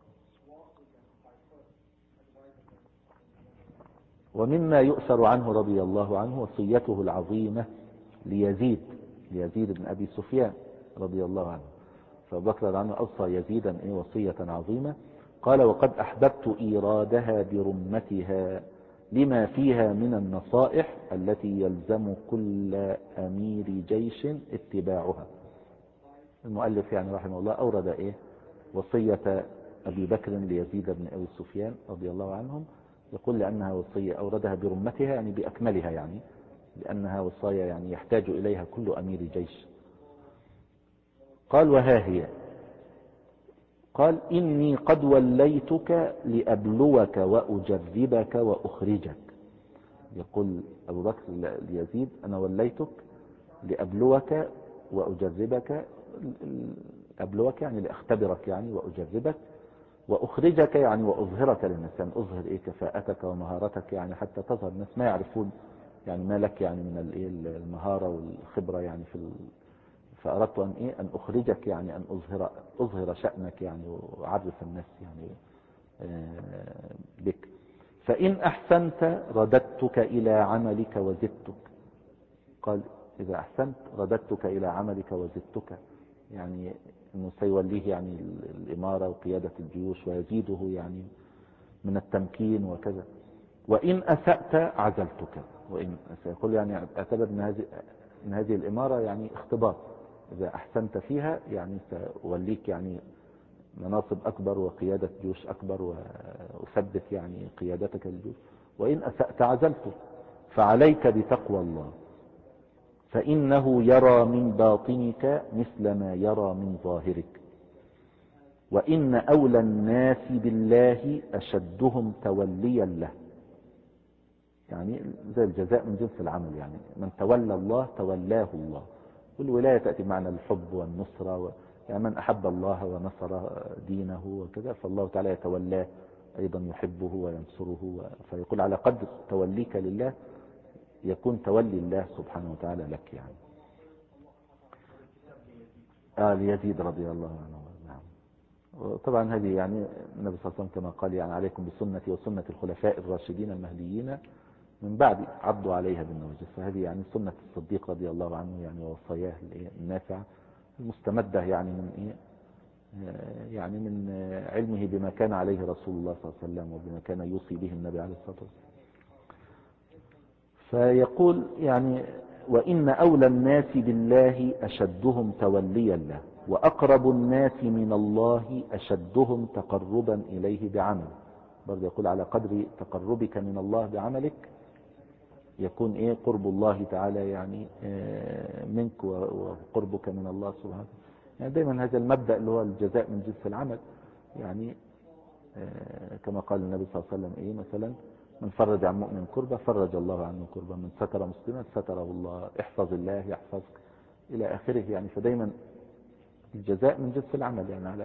ومما يؤثر عنه رضي الله عنه وصيته العظيمة ليزيد بن أبي سفيان رضي الله عنه. فأبو بكر عنه أوصى يزيدا وصية عظيمة. قال وقد أحببت إيرادها برمتها لما فيها من النصائح التي يلزم كل أمير جيش اتباعها. المؤلف يعني رحمه الله أورد وصية أبي بكر ليزيد بن أبي سفيان رضي الله عنهم، يقول لأنها وصية أوردها برمتها يعني بأكملها، يعني لأنها وصايا يعني يحتاج إليها كل أمير جيش. قال وها هي. قال إني قد وليتك لأبلوك وأجربك وأخرجك. يقول أبو بكر ليزيد أنا وليتك لأبلوك وأجربك، أبلوك يعني لأختبرك يعني وأجربك، وأخرجك يعني وأظهرك للناس، يعني أظهر كفاءتك ومهارتك يعني حتى تظهر الناس ما يعرفون يعني ما لك يعني من المهارة والخبرة يعني فأردت أن أخرجك يعني أن أظهر شأنك يعني وأعرف الناس يعني بك. فإن أحسنت رددتك إلى عملك وزدتك. قال إذا أحسنت رددتك إلى عملك وزدتك، يعني أنه سيوليه يعني الإمارة وقيادة الجيوش ويزيده يعني من التمكين وكذا. وإن أسأت عزلتك. وإن سيقول يعني اعتبر أن هذه الإمارة يعني اختبار، إذا أحسنت فيها يعني سأوليك يعني مناصب أكبر وقيادة جيوش أكبر وأثبت يعني قيادتك للجيوش. وإن أسأت عزلتك. فعليك بتقوى الله، فإنه يرى من باطنك مثل ما يرى من ظاهرك، وإن أولى الناس بالله أشدهم توليا له. يعني زي الجزاء من جنس العمل، يعني من تولى الله تولاه الله. والولاية تأتي معنى الحب والنصرة يعني من أحب الله ونصر دينه وكذا فالله تعالى يتولاه أيضا يحبه وينصره. فيقول على قدر توليك لله يكون تولي الله سبحانه وتعالى لك يعني. ليزيد رضي الله عنه. نعم. وطبعا هذه يعني النبي صلى الله عليه وسلم كما قال يعني عليكم بسنتي وسنة الخلفاء الراشدين المهديين من بعد عضوا عليها بالنواجذ. فهذه يعني سنة الصديق رضي الله عنه يعني ووصاياه النافعة المستمدة يعني من إيه، يعني من علمه بما كان عليه رسول الله صلى الله عليه وسلم وبما كان يوصي به النبي عليه الصلاة والسلام. فيقول يعني وإن أولى الناس بالله أشدهم توليا له، وأقرب الناس من الله أشدهم تقربا إليه بعمل. برضه يقول على قدر تقربك من الله بعملك يكون إيه قرب الله تعالى يعني منك وقربك من الله سبحانه. يعني دايما هذا المبدأ اللي هو الجزاء من جنس العمل، يعني كما قال النبي صلى الله عليه وسلم إيه مثلا من فرج عن مؤمن كربة فرج الله عنه كربة، من ستر مسلما ستره الله، احفظ الله يحفظك إلى آخره. يعني فدايما الجزاء من جنس العمل يعني على.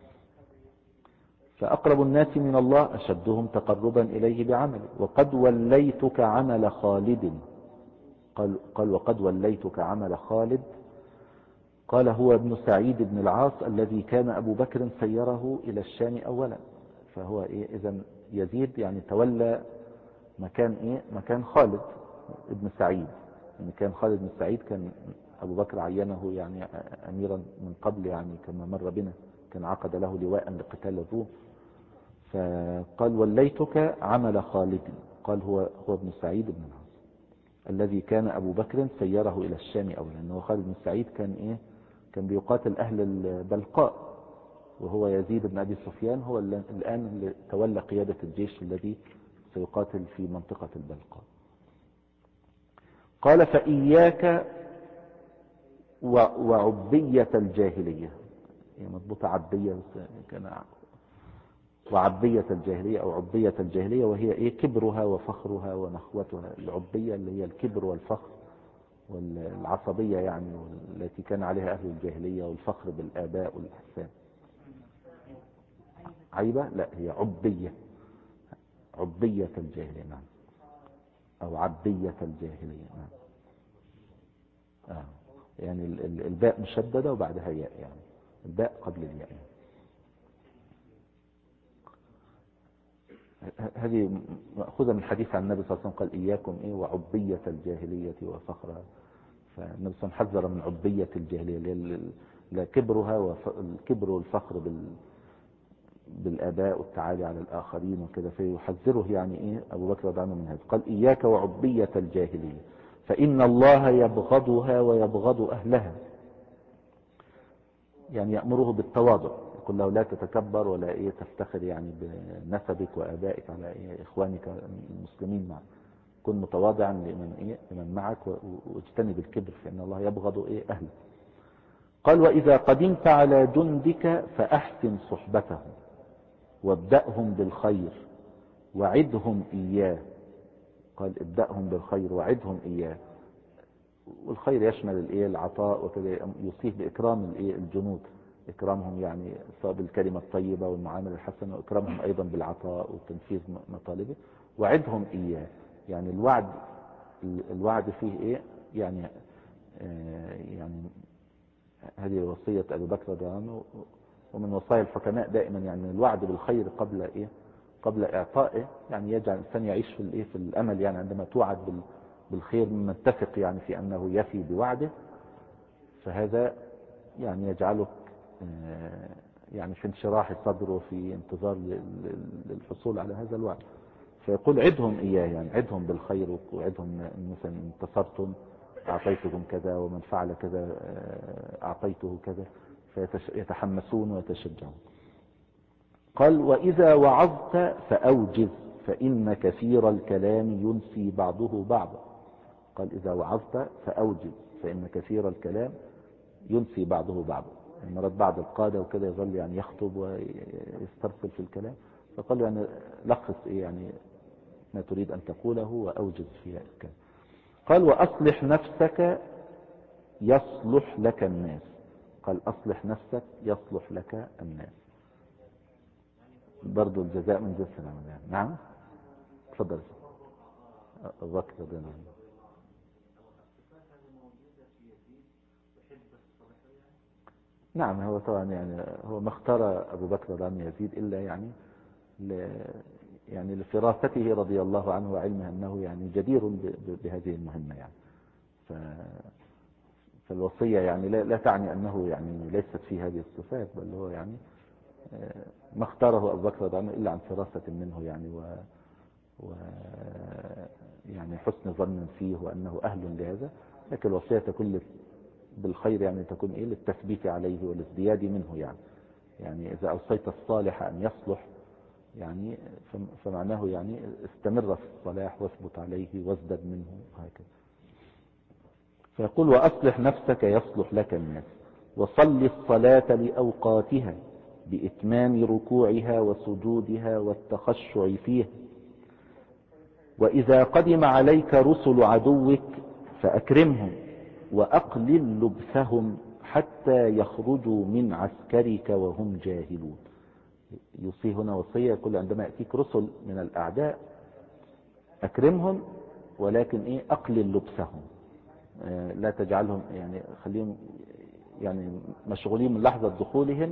فأقرب الناس من الله أشدهم تقربا إليه بعمله. وقد وليتك عمل خالد، قال وقد وليتك عمل خالد، قال هو ابن سعيد بن العاص الذي كان أبو بكر سيره إلى الشام أولا. فهو إيه إذن يزيد يعني تولى مكان إيه مكان خالد ابن سعيد. يعني كان خالد بن سعيد كان أبو بكر عينه يعني أميرا من قبل، يعني كما مر بنا كان عقد له لواء لقتال الروم. فقال وليتك عمل خالد، قال هو ابن سعيد بن العاص الذي كان أبو بكر سيره إلى الشام أولا. لأنه خالد بن سعيد كان إيه كان بيقاتل أهل البلقاء، وهو يزيد بن أبي سفيان هو الآن اللي تولى قيادة الجيش الذي سيقاتل في منطقة البلقاء. قال فإياك وعبية الجاهلية، هي مضبوطة عبية كان وعبية الجاهلية أو عبية الجاهلية، وهي إيه كبرها وفخرها ونخوتها. العبية اللي هي الكبر والفخر والعصبية يعني التي كان عليها أهل الجاهلية، والفخر بالآباء والأحساب. عيبة لا، هي عبية، عبية الجاهلية نعم، أو عبية الجاهلية نعم. يعني الباء مشددة وبعدها ياء، يعني الباء قبل الياء. هذه مأخوذة من حديث عن النبي صلى الله عليه وسلم قال إياكم إيه وعبية الجاهلية وفخرها. فالنبي صلى الله عليه وسلم حذر من عبية الجاهلية لا كبرها والكبر والفخر بالآباء والتعالي على الآخرين وكذا. فيحذره يعني إيه أبو بكر رضي الله عنه من هذا. قال إياك وعبية الجاهلية فإن الله يبغضها ويبغض أهلها. يعني يأمره بالتواضع، يقول له لا تتكبر ولا إيه تفتخر يعني بنسبك وآبائك على إيه إخوانك المسلمين معك. كن متواضعا لمن معك واجتنب الكبر فإن الله يبغض إيه أهله. قال وإذا قدمت على جندك فأحسن صحبتهم وابدأهم بالخير وعدهم إياه. قال ابدأهم بالخير وعدهم إياه. والخير يشمل الايه العطاء وكذا، يوصيه باكرام الايه الجنود، اكرامهم يعني سواء بالكلمه الطيبه والمعامله الحسنه، واكرامهم ايضا بالعطاء وتنفيذ مطالبه. وعدهم اياه يعني الوعد فيه ايه يعني يعني هذه وصيه ابي بكر رضي الله عنه، ومن وصايا الحكماء دائما يعني الوعد بالخير قبل ايه قبل اعطائه. يعني يجعل الانسان يعيش في الايه في الامل، يعني عندما توعد بالخير متفق يعني في أنه يفي بوعده، فهذا يعني يجعلك يعني في انشراح الصدر وفي انتظار للحصول على هذا الوعد. فيقول عدهم إياه يعني عدهم بالخير، وعدهم مثلا انتصرتم أعطيتكم كذا ومن فعل كذا أعطيته كذا، فيتحمسون ويتشجعون. قال وإذا وعظت فأوجز فإن كثير الكلام ينسي بعضه بعضا. قال إذا وعظت فأوجز فإن كثير الكلام ينسي بعضه بعضا. يعني مرات بعض القادة وكذا يظل يعني يخطب ويسترسل في الكلام، فقال يعني لخص إيه يعني ما تريد أن تقوله وأوجز في الكلام. قال وأصلح نفسك يصلح لك الناس. قال أصلح نفسك يصلح لك الناس، برضو الجزاء من جنس العمل يعني. نعم تفضل أبو بكر رضي الله عنه. نعم هو طبعا يعني هو ما اختار أبو بكر رضي الله عنه يزيد إلا يعني يعني لفراسته رضي الله عنه وعلمه أنه يعني جدير بهذه المهمة يعني. فالوصية يعني لا تعني أنه يعني ليست فيه هذه الصفات، بل هو يعني ما اختاره أبو بكر رضي الله عنه إلا عن فراسة منه يعني و يعني حسن ظن فيه وأنه أهل لهذا. لكن الوصية تكون بالخير يعني تكون إيه للتثبيت عليه والازدياد منه يعني إذا أوصيت الصالح أن يصلح يعني فمعناه يعني استمر في الصلاح واثبت عليه وازدد منه وهكذا. فيقول وأصلح نفسك يصلح لك الناس، وصل الصلاة لأوقاتها بإتمام ركوعها وسجودها والتخشع فيها. وإذا قدم عليك رسل عدوك فأكرمهم وأقلل لبثهم حتى يخرجوا من عسكرك وهم جاهلون. يوصي هنا وصية كل عندما يأتيك رسل من الأعداء أكرمهم، ولكن أقلل لبثهم، لا تجعلهم يعني خليهم يعني مشغولين من لحظة دخولهم،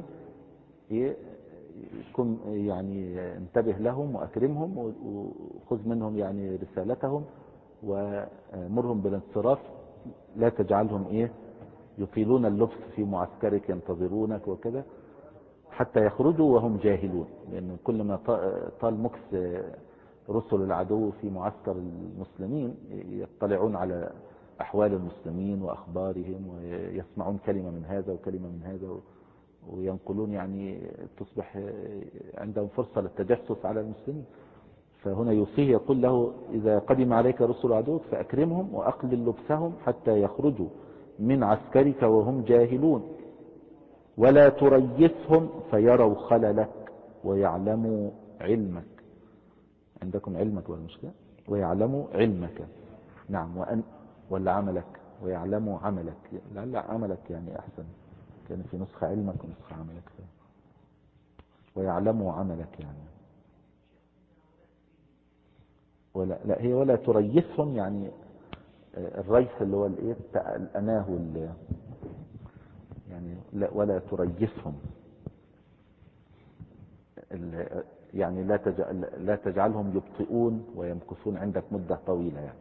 يكون يعني انتبه لهم وأكرمهم وخذ منهم يعني رسالتهم ومرهم بالانصراف. لا تجعلهم يطيلون اللبث في معسكرك ينتظرونك وكذا حتى يخرجوا وهم جاهلون، لأن كلما طال مكث رسل العدو في معسكر المسلمين يطلعون على أحوال المسلمين وأخبارهم ويسمعون كلمة من هذا وكلمة من هذا وينقلون، يعني تصبح عندهم فرصة للتجسس على المسلمين. فهنا يوصيه يقول له إذا قدم عليك رسل عدوك فأكرمهم وأقلل لبثهم حتى يخرجوا من عسكرك وهم جاهلون، ولا تريثهم فيروا خللك ويعلموا علمك. عندكم علمك والمشكلة ويعلموا علمك، نعم، ولا عملك ويعلموا عملك، لعل عملك يعني أحسن، كان في نسخة علمك ونسخة عملك ويعلموا عملك يعني لا هي ولا تريثهم، يعني الريث اللي هو الأناه يعني ولا تريثهم يعني لا تجعلهم يبطئون ويمكثون عندك مدة طويلة يعني.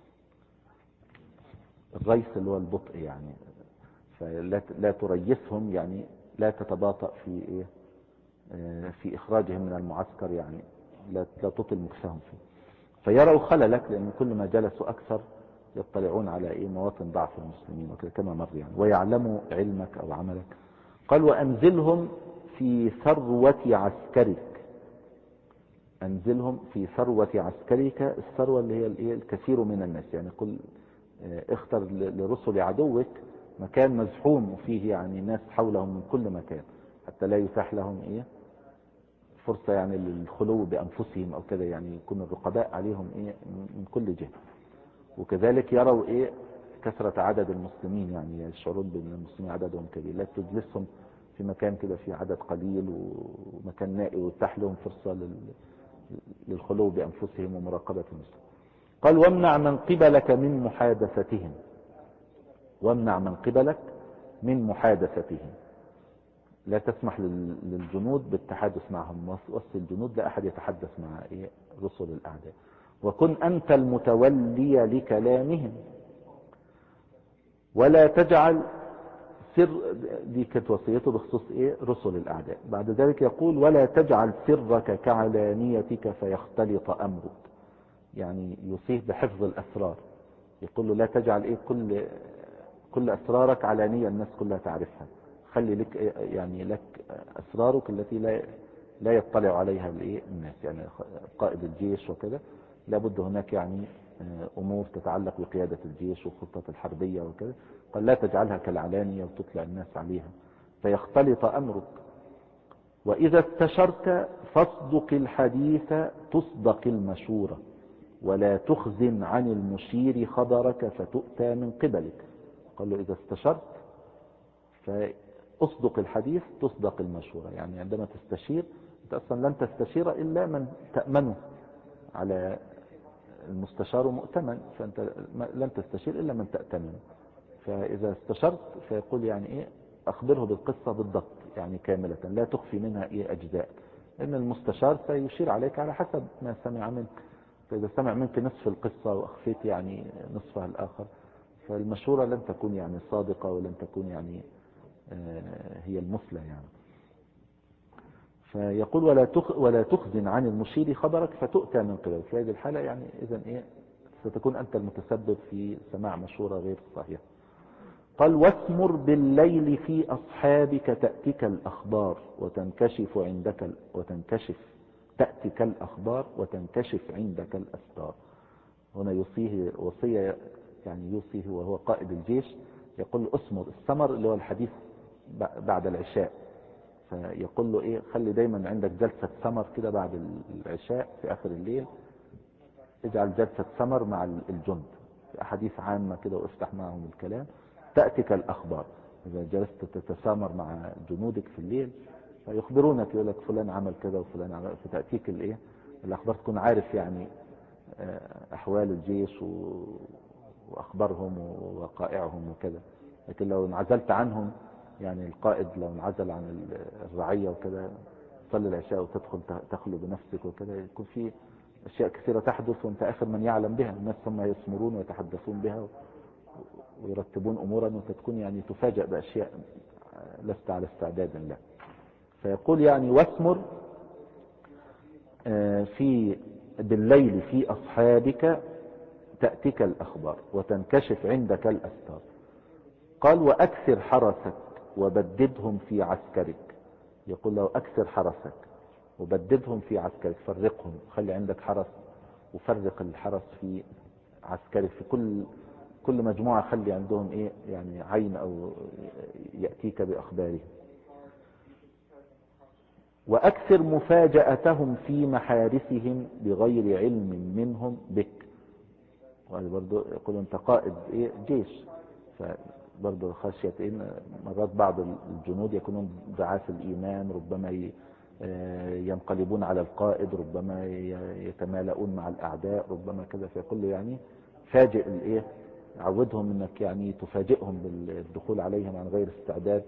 الريث اللي هو البطء يعني، فلا تريثهم يعني لا تتباطأ في إخراجهم من المعسكر، يعني لا تطل مكثهم فيه فيروا خللك، لأن كل ما جلسوا أكثر يطلعون على مواطن ضعف المسلمين وكذا كما مر يعني. ويعلموا علمك أو عملك. قال وأنزلهم في ثروة عسكرك. أنزلهم في ثروة عسكرك، الثروة اللي هي الكثير من الناس، يعني قل اختر لرسل عدوك مكان مزحوم فيه يعني ناس حولهم من كل مكان، حتى لا يتاح لهم فرصة يعني للخلو بأنفسهم أو كذا، يعني يكون الرقباء عليهم من كل جهة. وكذلك يروا كثرة عدد المسلمين، يعني يشعرون بأن المسلمين عددهم كبير، لا تجلسهم في مكان كده في عدد قليل ومكان نائي ويتاح لهم فرصة للخلو بأنفسهم ومراقبة المسلمين. قال وامنع من قبلك من محادثتهم. وامنع من قبلك من محادثتهم، لا تسمح للجنود بالتحدث معهم، وسط الجنود لا أحد يتحدث مع رسل الأعداء. وكن أنت المتولي لكلامهم، ولا تجعل سر، دي كانت وصيته بخصوص رسل الأعداء. بعد ذلك يقول ولا تجعل سرك كعلانيتك فيختلط أمرك، يعني يوصيه بحفظ الأسرار. يقول له لا تجعل كل أسرارك علانية الناس كلها تعرفها، خلي لك يعني لك أسرارك التي لا يطلع عليها الناس، يعني قائد الجيش وكذا لابد هناك يعني أمور تتعلق بقيادة الجيش والخطة الحربية وكذا، قال لا تجعلها كالعلانية وتطلع الناس عليها فيختلط أمرك. وإذا استشرت فاصدق الحديث تصدق المشورة، ولا تخزن عن المشير خبرك فتؤتى من قبلك. قال له إذا استشرت فاصدق الحديث تصدق المشورة، يعني عندما تستشير انت أصلا لن تستشير إلا من تأمنه، على المستشار مؤتمن، فأنت لن تستشير إلا من تأتمن. فإذا استشرت فيقول يعني أخبره بالقصة بالضبط يعني كاملة، لا تخفي منها أجزاء، لأن المستشار سيشير عليك على حسب ما سمع منك. فإذا سمع منك نصف القصة وأخفيت يعني نصفها الآخر فالمشورة لن تكون يعني صادقة ولن تكون يعني هي المثلى يعني. فيقول ولا تخزن عن المشير خبرك فتؤتى من قبل. في هذه الحالة يعني إذن ستكون أنت المتسبب في سماع مشورة غير صحيحة. قال واسمر بالليل في أصحابك تأتيك الأخبار تأتيك الأخبار وتنكشف عندك الأستار. هنا يوصيه وصية، يعني يوصيه وهو قائد الجيش، يقول اسمر. السمر اللي هو الحديث بعد العشاء، فيقول له خلي دايما عندك جلسة سمر كده بعد العشاء في آخر الليل، اجعل جلسة سمر مع الجند في أحاديث عامة كده وافتح معهم الكلام. تأتيك الأخبار، إذا جلست تتسامر مع جنودك في الليل فيخبرونك، يقول لك فلان عمل كذا وفلان عمل، فتأتيك الأخبار، تكون عارف يعني أحوال الجيش وأخبارهم ووقائعهم وكذا. لكن لو انعزلت عنهم، يعني القائد لو انعزل عن الرعية وكذا، تصلي العشاء وتدخل تخلو بنفسك وكذا، يكون في أشياء كثيرة تحدث وانت آخر من يعلم بها. الناس هم يسمرون ويتحدثون بها ويرتبون أمورا، وانت تكون يعني تفاجأ بأشياء لست على استعداد له. فيقول يعني واسمر بالليل في أصحابك تأتيك الأخبار وتنكشف عندك الأستار. قال وأكثر حرسك وبددهم في عسكرك. يقول له أكثر حرسك وبددهم في عسكرك، فرقهم، خلي عندك حرس وفرق الحرس في عسكرك، في كل مجموعة خلي عندهم يعني عين أو يأتيك بأخبارهم. وأكثر مفاجأتهم في محارسهم بغير علم منهم بك. وهذا برضو يقول أنت قائد جيش، فبرضو خشية مرات بعض الجنود يكونون ضعاف الإيمان، ربما ينقلبون على القائد، ربما يتمالؤون مع الأعداء، ربما كذا. فيقول له يعني فاجئ عودهم انك يعني تفاجئهم بالدخول عليهم عن غير استعداد.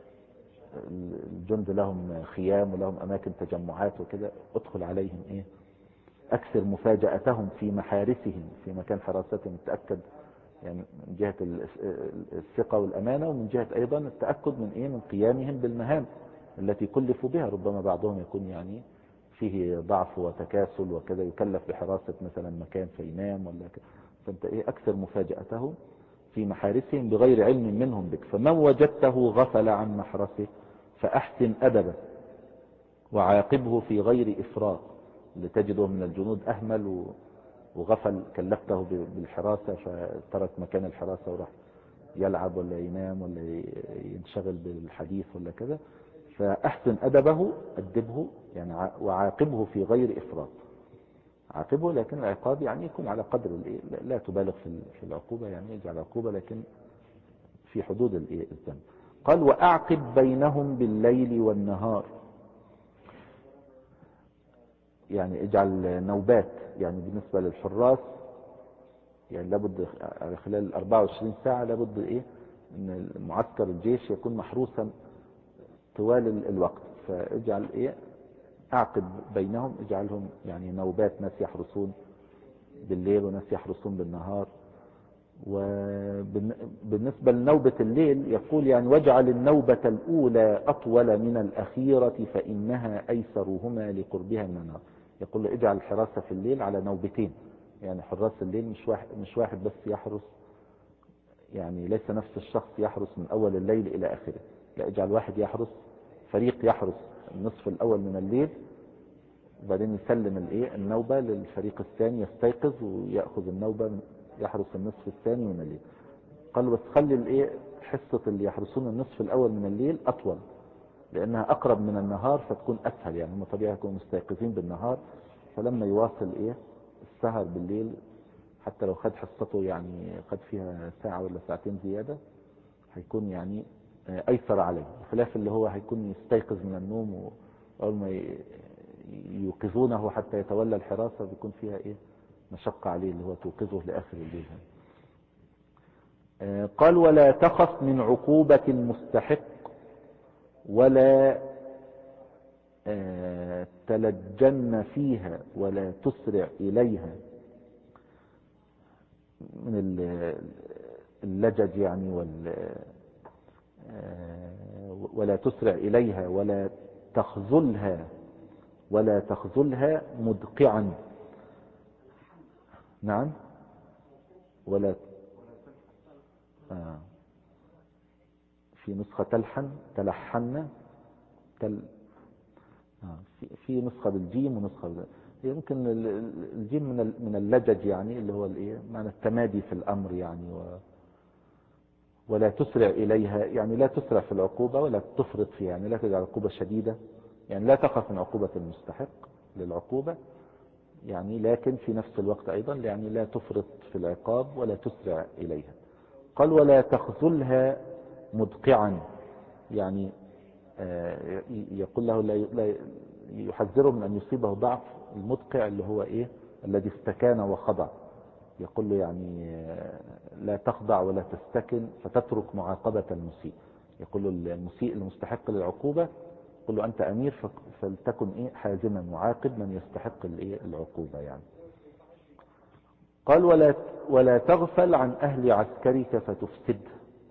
الجند لهم خيام ولهم اماكن تجمعات وكذا، ادخل عليهم اكثر مفاجأتهم في محارسهم، في مكان حراستهم، تأكد يعني من جهة الثقة والامانة، ومن جهة ايضا التأكد من قيامهم بالمهام التي كلفوا بها. ربما بعضهم يكون يعني فيه ضعف وتكاسل وكذا، يكلف بحراسة مثلا مكان فينام ولا كذا. فانت اكثر مفاجأتهم في محارسهم بغير علم منهم بك. فمن وجدته غفل عن محرسه فأحسن أدبه وعاقبه في غير إفراط. اللي تجده من الجنود أهمل وغفل، كلفته بالحراسة فترك مكان الحراسة وراح يلعب ولا ينام ولا ينشغل بالحديث ولا كذا، فأحسن أدبه، أدبه يعني، وعاقبه في غير إفراط. عاقبه، لكن العقاب يعني يكون على قدر لا تبالغ في العقوبة، يعني يجعل عقوبة لكن في حدود الذنب. قال وأعقب بينهم بالليل والنهار، يعني اجعل نوبات. يعني بالنسبة للحراس يعني لابد خلال 24 ساعة لابد ان معسكر الجيش يكون محروسا طوال الوقت. فاجعل اعقب بينهم، اجعلهم يعني نوبات، ناس يحرسون بالليل وناس يحرسون بالنهار. وبالنسبة لنوبة الليل يقول يعني واجعل النوبة الأولى أطول من الأخيرة فإنها أيسرهما لقربها من النار. يقول له اجعل الحراسة في الليل على نوبتين، يعني حراس الليل مش واحد بس يحرس، يعني ليس نفس الشخص يحرس من أول الليل إلى آخره، لا، اجعل واحد يحرس، فريق يحرس النصف الأول من الليل، وبعدين يسلم النوبة للفريق الثاني، يستيقظ ويأخذ النوبة يحرس النصف الثاني من الليل. قال بس خلي حصة اللي يحرسون النصف الأول من الليل أطول، لأنها أقرب من النهار فتكون أسهل. يعني هم طبيعي يكونوا مستيقظين بالنهار، فلما يواصل السهر بالليل حتى لو خد حصته يعني قد فيها ساعة ولا ساعتين زيادة، هيكون يعني أيسر عليه، بخلاف اللي هو هيكون يستيقظ من النوم وأول ما يوقظونه حتى يتولى الحراسة بيكون فيها مشقة عليه، اللي هو توقظه لآخر الليل. قال ولا تخف من عقوبة المستحق ولا تلجن فيها ولا تسرع إليها. من اللجج يعني ولا تسرع إليها ولا تخذلها مدقعا. نعم. ولا في نسخة تلحن في نسخة بالجيم ونسخة يمكن الجيم من اللجج يعني اللي هو معنى التمادي في الأمر يعني. ولا تسرع إليها يعني لا تسرع في العقوبة ولا تفرط فيها، يعني لا تجعل عقوبة شديدة، يعني لا تخف من عقوبة المستحق للعقوبة يعني، لكن في نفس الوقت أيضا يعني لا تفرط في العقاب ولا تسرع إليها. قال ولا تخذلها مدقعا، يعني يقول له لا يحذره من أن يصيبه ضعف. المدقع اللي هو الذي استكان وخضع، يقول له يعني لا تخضع ولا تستكن فتترك معاقبة المسيء. يقول له المسيء المستحق للعقوبة يقول له أنت أمير فلتكن حازما معاقب من يستحق العقوبة يعني. قال ولا تغفل عن أهل عسكرك فتفسد،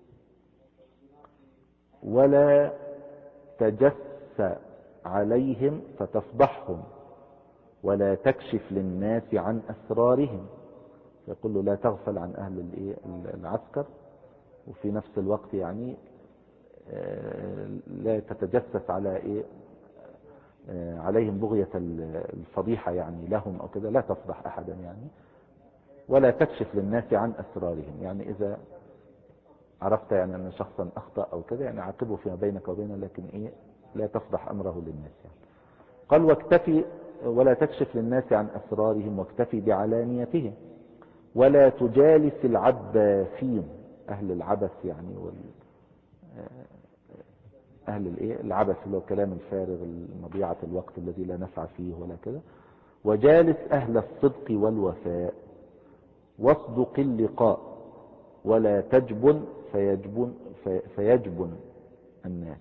ولا تجس عليهم فتفضحهم، ولا تكشف للناس عن أسرارهم. يقول له لا تغفل عن أهل العسكر، وفي نفس الوقت يعني لا تتجسس عليهم بغية الفضيحة يعني لهم أو كذا، لا تفضح أحدا يعني. ولا تكشف للناس عن أسرارهم، يعني إذا عرفت يعني أن شخصا أخطأ أو كذا يعني عاقبه فيما بينك وبينه، لكن لا تفضح أمره للناس يعني. قال واكتفي ولا تكشف للناس عن أسرارهم واكتفي بعلانيتهم، ولا تجالس العباسين، أهل العبث يعني أهل العبث اللي هو كلام الفارغ مضيعة الوقت الذي لا نفع فيه ولا كذا. وجالس أهل الصدق والوفاء، واصدق اللقاء، ولا تجبن فيجبن الناس.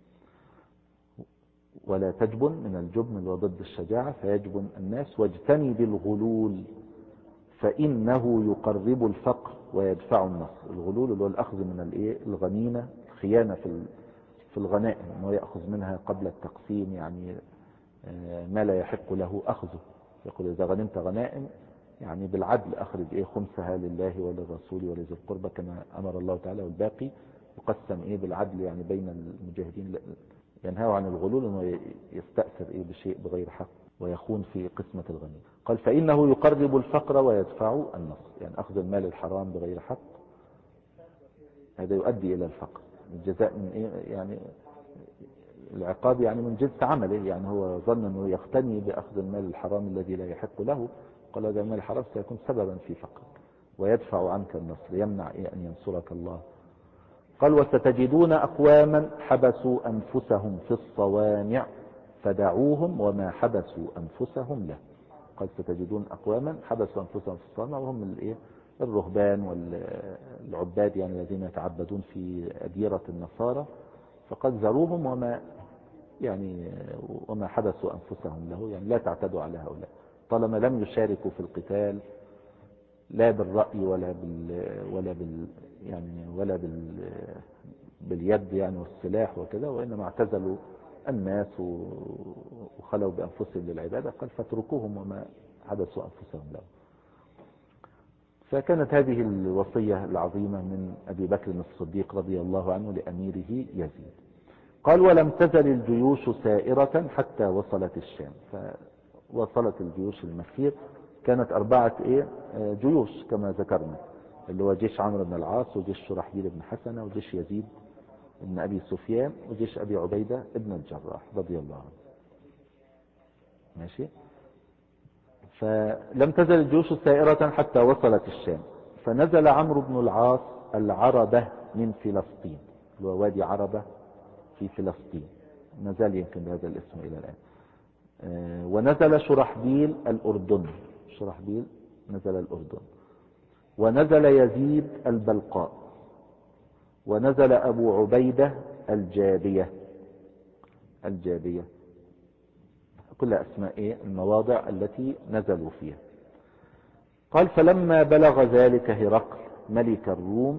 ولا تجبن من الجبن اللي هو ضد الشجاعة، فيجبن الناس. واجتنب الغلول فإنه يقرب الفقر ويدفع النصر. الغلول اللي هو الأخذ من الغنيمة، الخيانة في الغنائم، انه يأخذ منها قبل التقسيم يعني ما لا يحق له أخذه. يقول إذا غنمت غنائم يعني بالعدل أخرج خمسها لله وللرسول ولذي القربى كما أمر الله تعالى، والباقي يقسم بالعدل يعني بين المجاهدين. ينهى عن الغلول انه يستأثر بشيء بغير حق ويخون في قسمة الغنيمة. قال فإنه يقرب الفقر ويدفع النصر، يعني أخذ المال الحرام بغير حق هذا يؤدي إلى الفقر. الجزاء من يعني العقاب يعني من جنس عمله، يعني هو ظن أنه يختني بأخذ المال الحرام الذي لا يحق له، قال هذا المال الحرام سيكون سببا في فقرك ويدفع عنك النصر، يمنع أن ينصرك الله. قال وستجدون أقواما حبسوا أنفسهم في الصوامع فدعوهم وما حبسوا أنفسهم له. قال ستجدون أقواما حبسوا أنفسهم في الصوامع، وهم الرهبان والعباد يعني الذين يتعبدون في أديرة النصارى، فقد ذروهم وما حبسوا أنفسهم له، يعني لا تعتدوا على هؤلاء طالما لم يشاركوا في القتال لا بالرأي ولا باليد يعني والسلاح وكذا، وإنما اعتزلوا الناس وخلوا بأنفسهم للعبادة. قال فاتركوهم وما حبسوا أنفسهم له. فكانت هذه الوصية العظيمة من أبي بكر الصديق رضي الله عنه لأميره يزيد. قال ولم تزل الجيوش سائرة حتى وصلت الشام. فوصلت الجيوش المكية، كانت 4 جيوش كما ذكرنا، اللي هو جيش عمرو بن العاص وجيش شرحبيل بن حسنة وجيش يزيد بن أبي سفيان وجيش أبي عبيدة بن الجراح رضي الله عنه. ماشي. فلم تزل الجيوش سائرة حتى وصلت الشام، فنزل عمرو بن العاص العربة من فلسطين، اللي هو وادي عربة في فلسطين، نزل يمكن بهذا الاسم إلى الآن. ونزل شرحبيل الأردن، شرحبيل نزل الأردن. ونزل يزيد البلقاء. ونزل أبو عبيدة الجابية. كل أسماء المواضع التي نزلوا فيها. قال فلما بلغ ذلك هرقل ملك الروم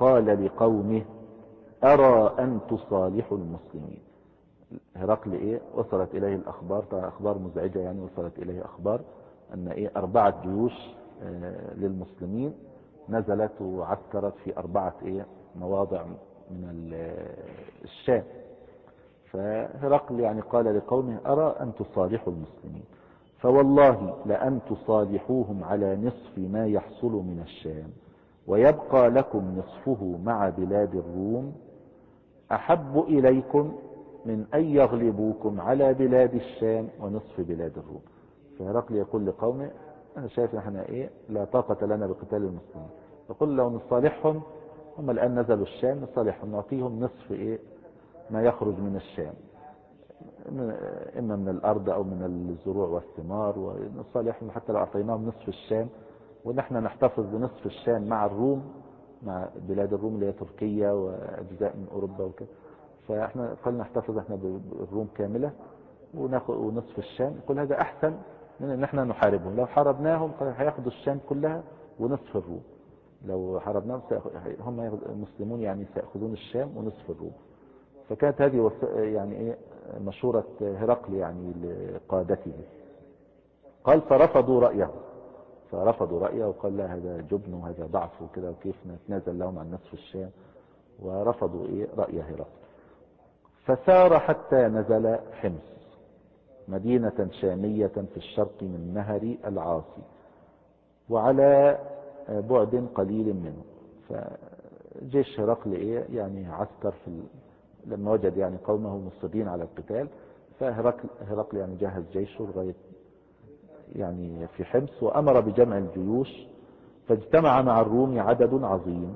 قال لقومه أرى أن تصالحوا المسلمين. هرقل إيه وصلت إليه الأخبار، طبعا أخبار مزعجة يعني، وصلت إليه أخبار أن إيه 4 جيوش للمسلمين نزلت وعسكرت في 4 إيه مواضع من الشام. فهرقل يعني قال لقومه أرى أن تصالحوا المسلمين، فوالله لأن تصالحوهم على نصف ما يحصل من الشام ويبقى لكم نصفه مع بلاد الروم أحب إليكم من أن يغلبوكم على بلاد الشام ونصف بلاد الروم. فهرقل يقول لقومه أنا شايف احنا إيه لا طاقة لنا بقتال المسلمين، يقول لو نصالحهم، هم الآن نزلوا الشام، نصالحهم نعطيهم نصف إيه ما يخرج من الشام، إما من الأرض أو من الزروع والثمار، ونصالحهم حتى لو أعطيناهم نصف الشام، ونحن نحتفظ بنصف الشام مع الروم، مع بلاد الروم اللي هي تركيا وأجزاء من أوروبا وكذا. فإحنا قلنا نحتفظ إحنا بالروم كاملة وناخذ نصف الشام. يقول هذا أحسن من إن إحنا نحاربهم، لو حاربناهم هياخدوا الشام كلها ونصف الروم، لو حاربناهم هم المسلمون يعني سيأخذون الشام ونصف الروم. فكانت هذه يعني إيه مشورة هرقل يعني لقادته. قال فرفضوا رأيه وقال لا هذا جبن وهذا ضعف وكذا، وكيف نتنازل لهم عن نصف الشام، ورفضوا إيه رأي هرقل. فسار حتى نزل حمص، مدينة شامية في الشرق من نهر العاصي، وعلى بعد قليل منه. فجيش هرقل إيه يعني عسكر لما وجد يعني قومه مصرين على القتال، فهرقل يعني جهز جيشه لغاية يعني في حمص، وأمر بجمع الجيوش، فاجتمع مع الروم عدد عظيم.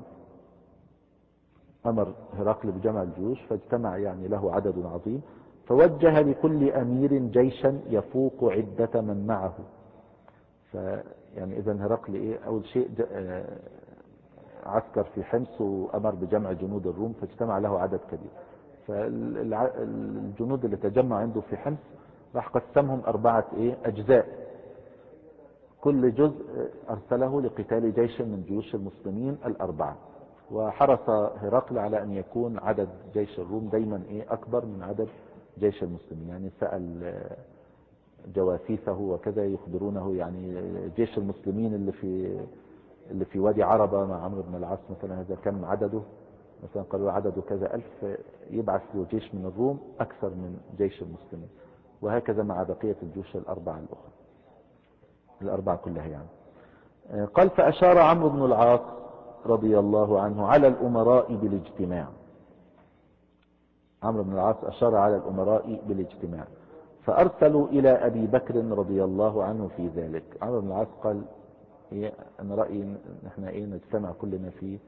أمر هرقل بجمع الجيوش فاجتمع يعني له عدد عظيم، فوجه لكل أمير جيشا يفوق عدة من معه. فيعني إذن هرقل إيه أول شيء عسكر في حمص وأمر بجمع جنود الروم، فاجتمع له عدد كبير. فالجنود اللي تجمع عنده في حمص راح قسمهم 4 أجزاء، كل جزء أرسله لقتال جيش من جيوش المسلمين 4. وحرص هرقل على أن يكون عدد جيش الروم دايما أكبر من عدد جيش المسلمين، يعني سأل جواسيسه وكذا يخبرونه يعني جيش المسلمين اللي في وادي عربة مع عمرو بن العاص مثلا هذا كم عدده، مثلا قالوا عدده كذا 1000، يبعث له جيش من الروم أكثر من جيش المسلمين، وهكذا مع بقية الجيوش 4 الأخرى، 4 كلها يعني. قال فأشار عمرو بن العاص رضي الله عنه على الأمراء بالاجتماع. عمرو بن العاص أشار على الأمراء بالاجتماع، فأرسلوا إلى أبي بكر رضي الله عنه في ذلك. عمرو بن العاص قال أنا رأيي نحن نجتمع كلنا في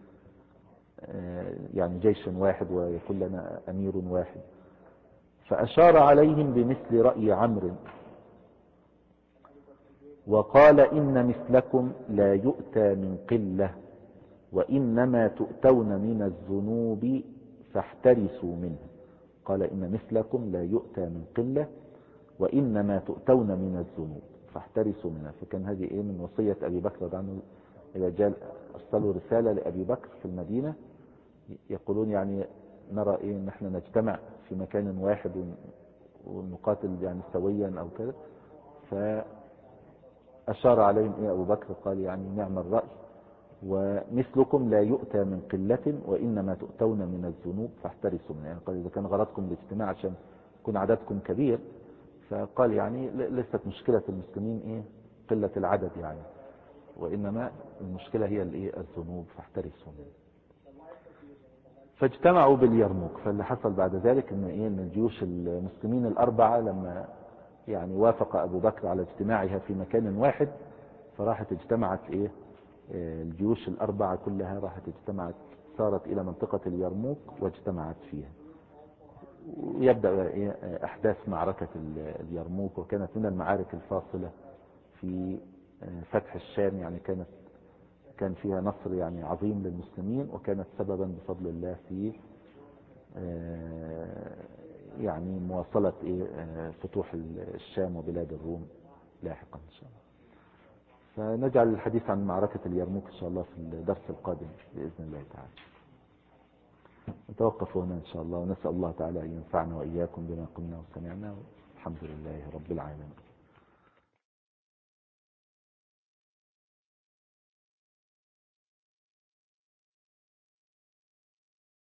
يعني جيش واحد ويكون لنا أمير واحد. فأشار عليهم بمثل رأي عمرو، وقال إن مثلكم لا يؤتى من قلة، وإنما تؤتون من الذنوب فاحترسوا منه. قال إن مثلكم لا يؤتى من قلة وإنما تؤتون من الذنوب فاحترسوا منها. فكان هذه من وصية أبي بكر رضي الله عنه. إذا جاء أرسلوا رسالة لأبي بكر في المدينة يقولون يعني نرى نحن نجتمع في مكان واحد ونقاتل يعني سويا أو كذا. فأشار عليهم أبو بكر قال يعني نعم الرأي، ومثلكم لا يؤتى من قلة وإنما تؤتون من الذنوب فاحترسوا منها. يعني قال إذا كان غرضكم الاجتماع عشان يكون عددكم كبير، فقال يعني ليست مشكلة المسلمين قلة العدد يعني، وإنما المشكلة هي الذنوب فاحترسوا منها. فاجتمعوا باليرموك. فاللي حصل بعد ذلك ان الجيوش المسلمين 4 لما يعني وافق أبو بكر على اجتماعها في مكان واحد، فراحت اجتمعت الجيوش 4 كلها راحت اجتمعت، صارت إلى منطقة اليرموك واجتمعت فيها. ويبدأ أحداث معركة اليرموك، وكانت من المعارك الفاصلة في فتح الشام، يعني كان فيها نصر يعني عظيم للمسلمين، وكانت سببا بفضل الله في يعني مواصلة فتوح الشام وبلاد الروم لاحقا إن شاء الله. فنجعل الحديث عن معركة اليرموك إن شاء الله في الدرس القادم بإذن الله تعالى. نتوقف هنا إن شاء الله، ونسأل الله تعالى أن ينفعنا وإياكم بما قلنا وسمعنا. الحمد لله رب العالمين.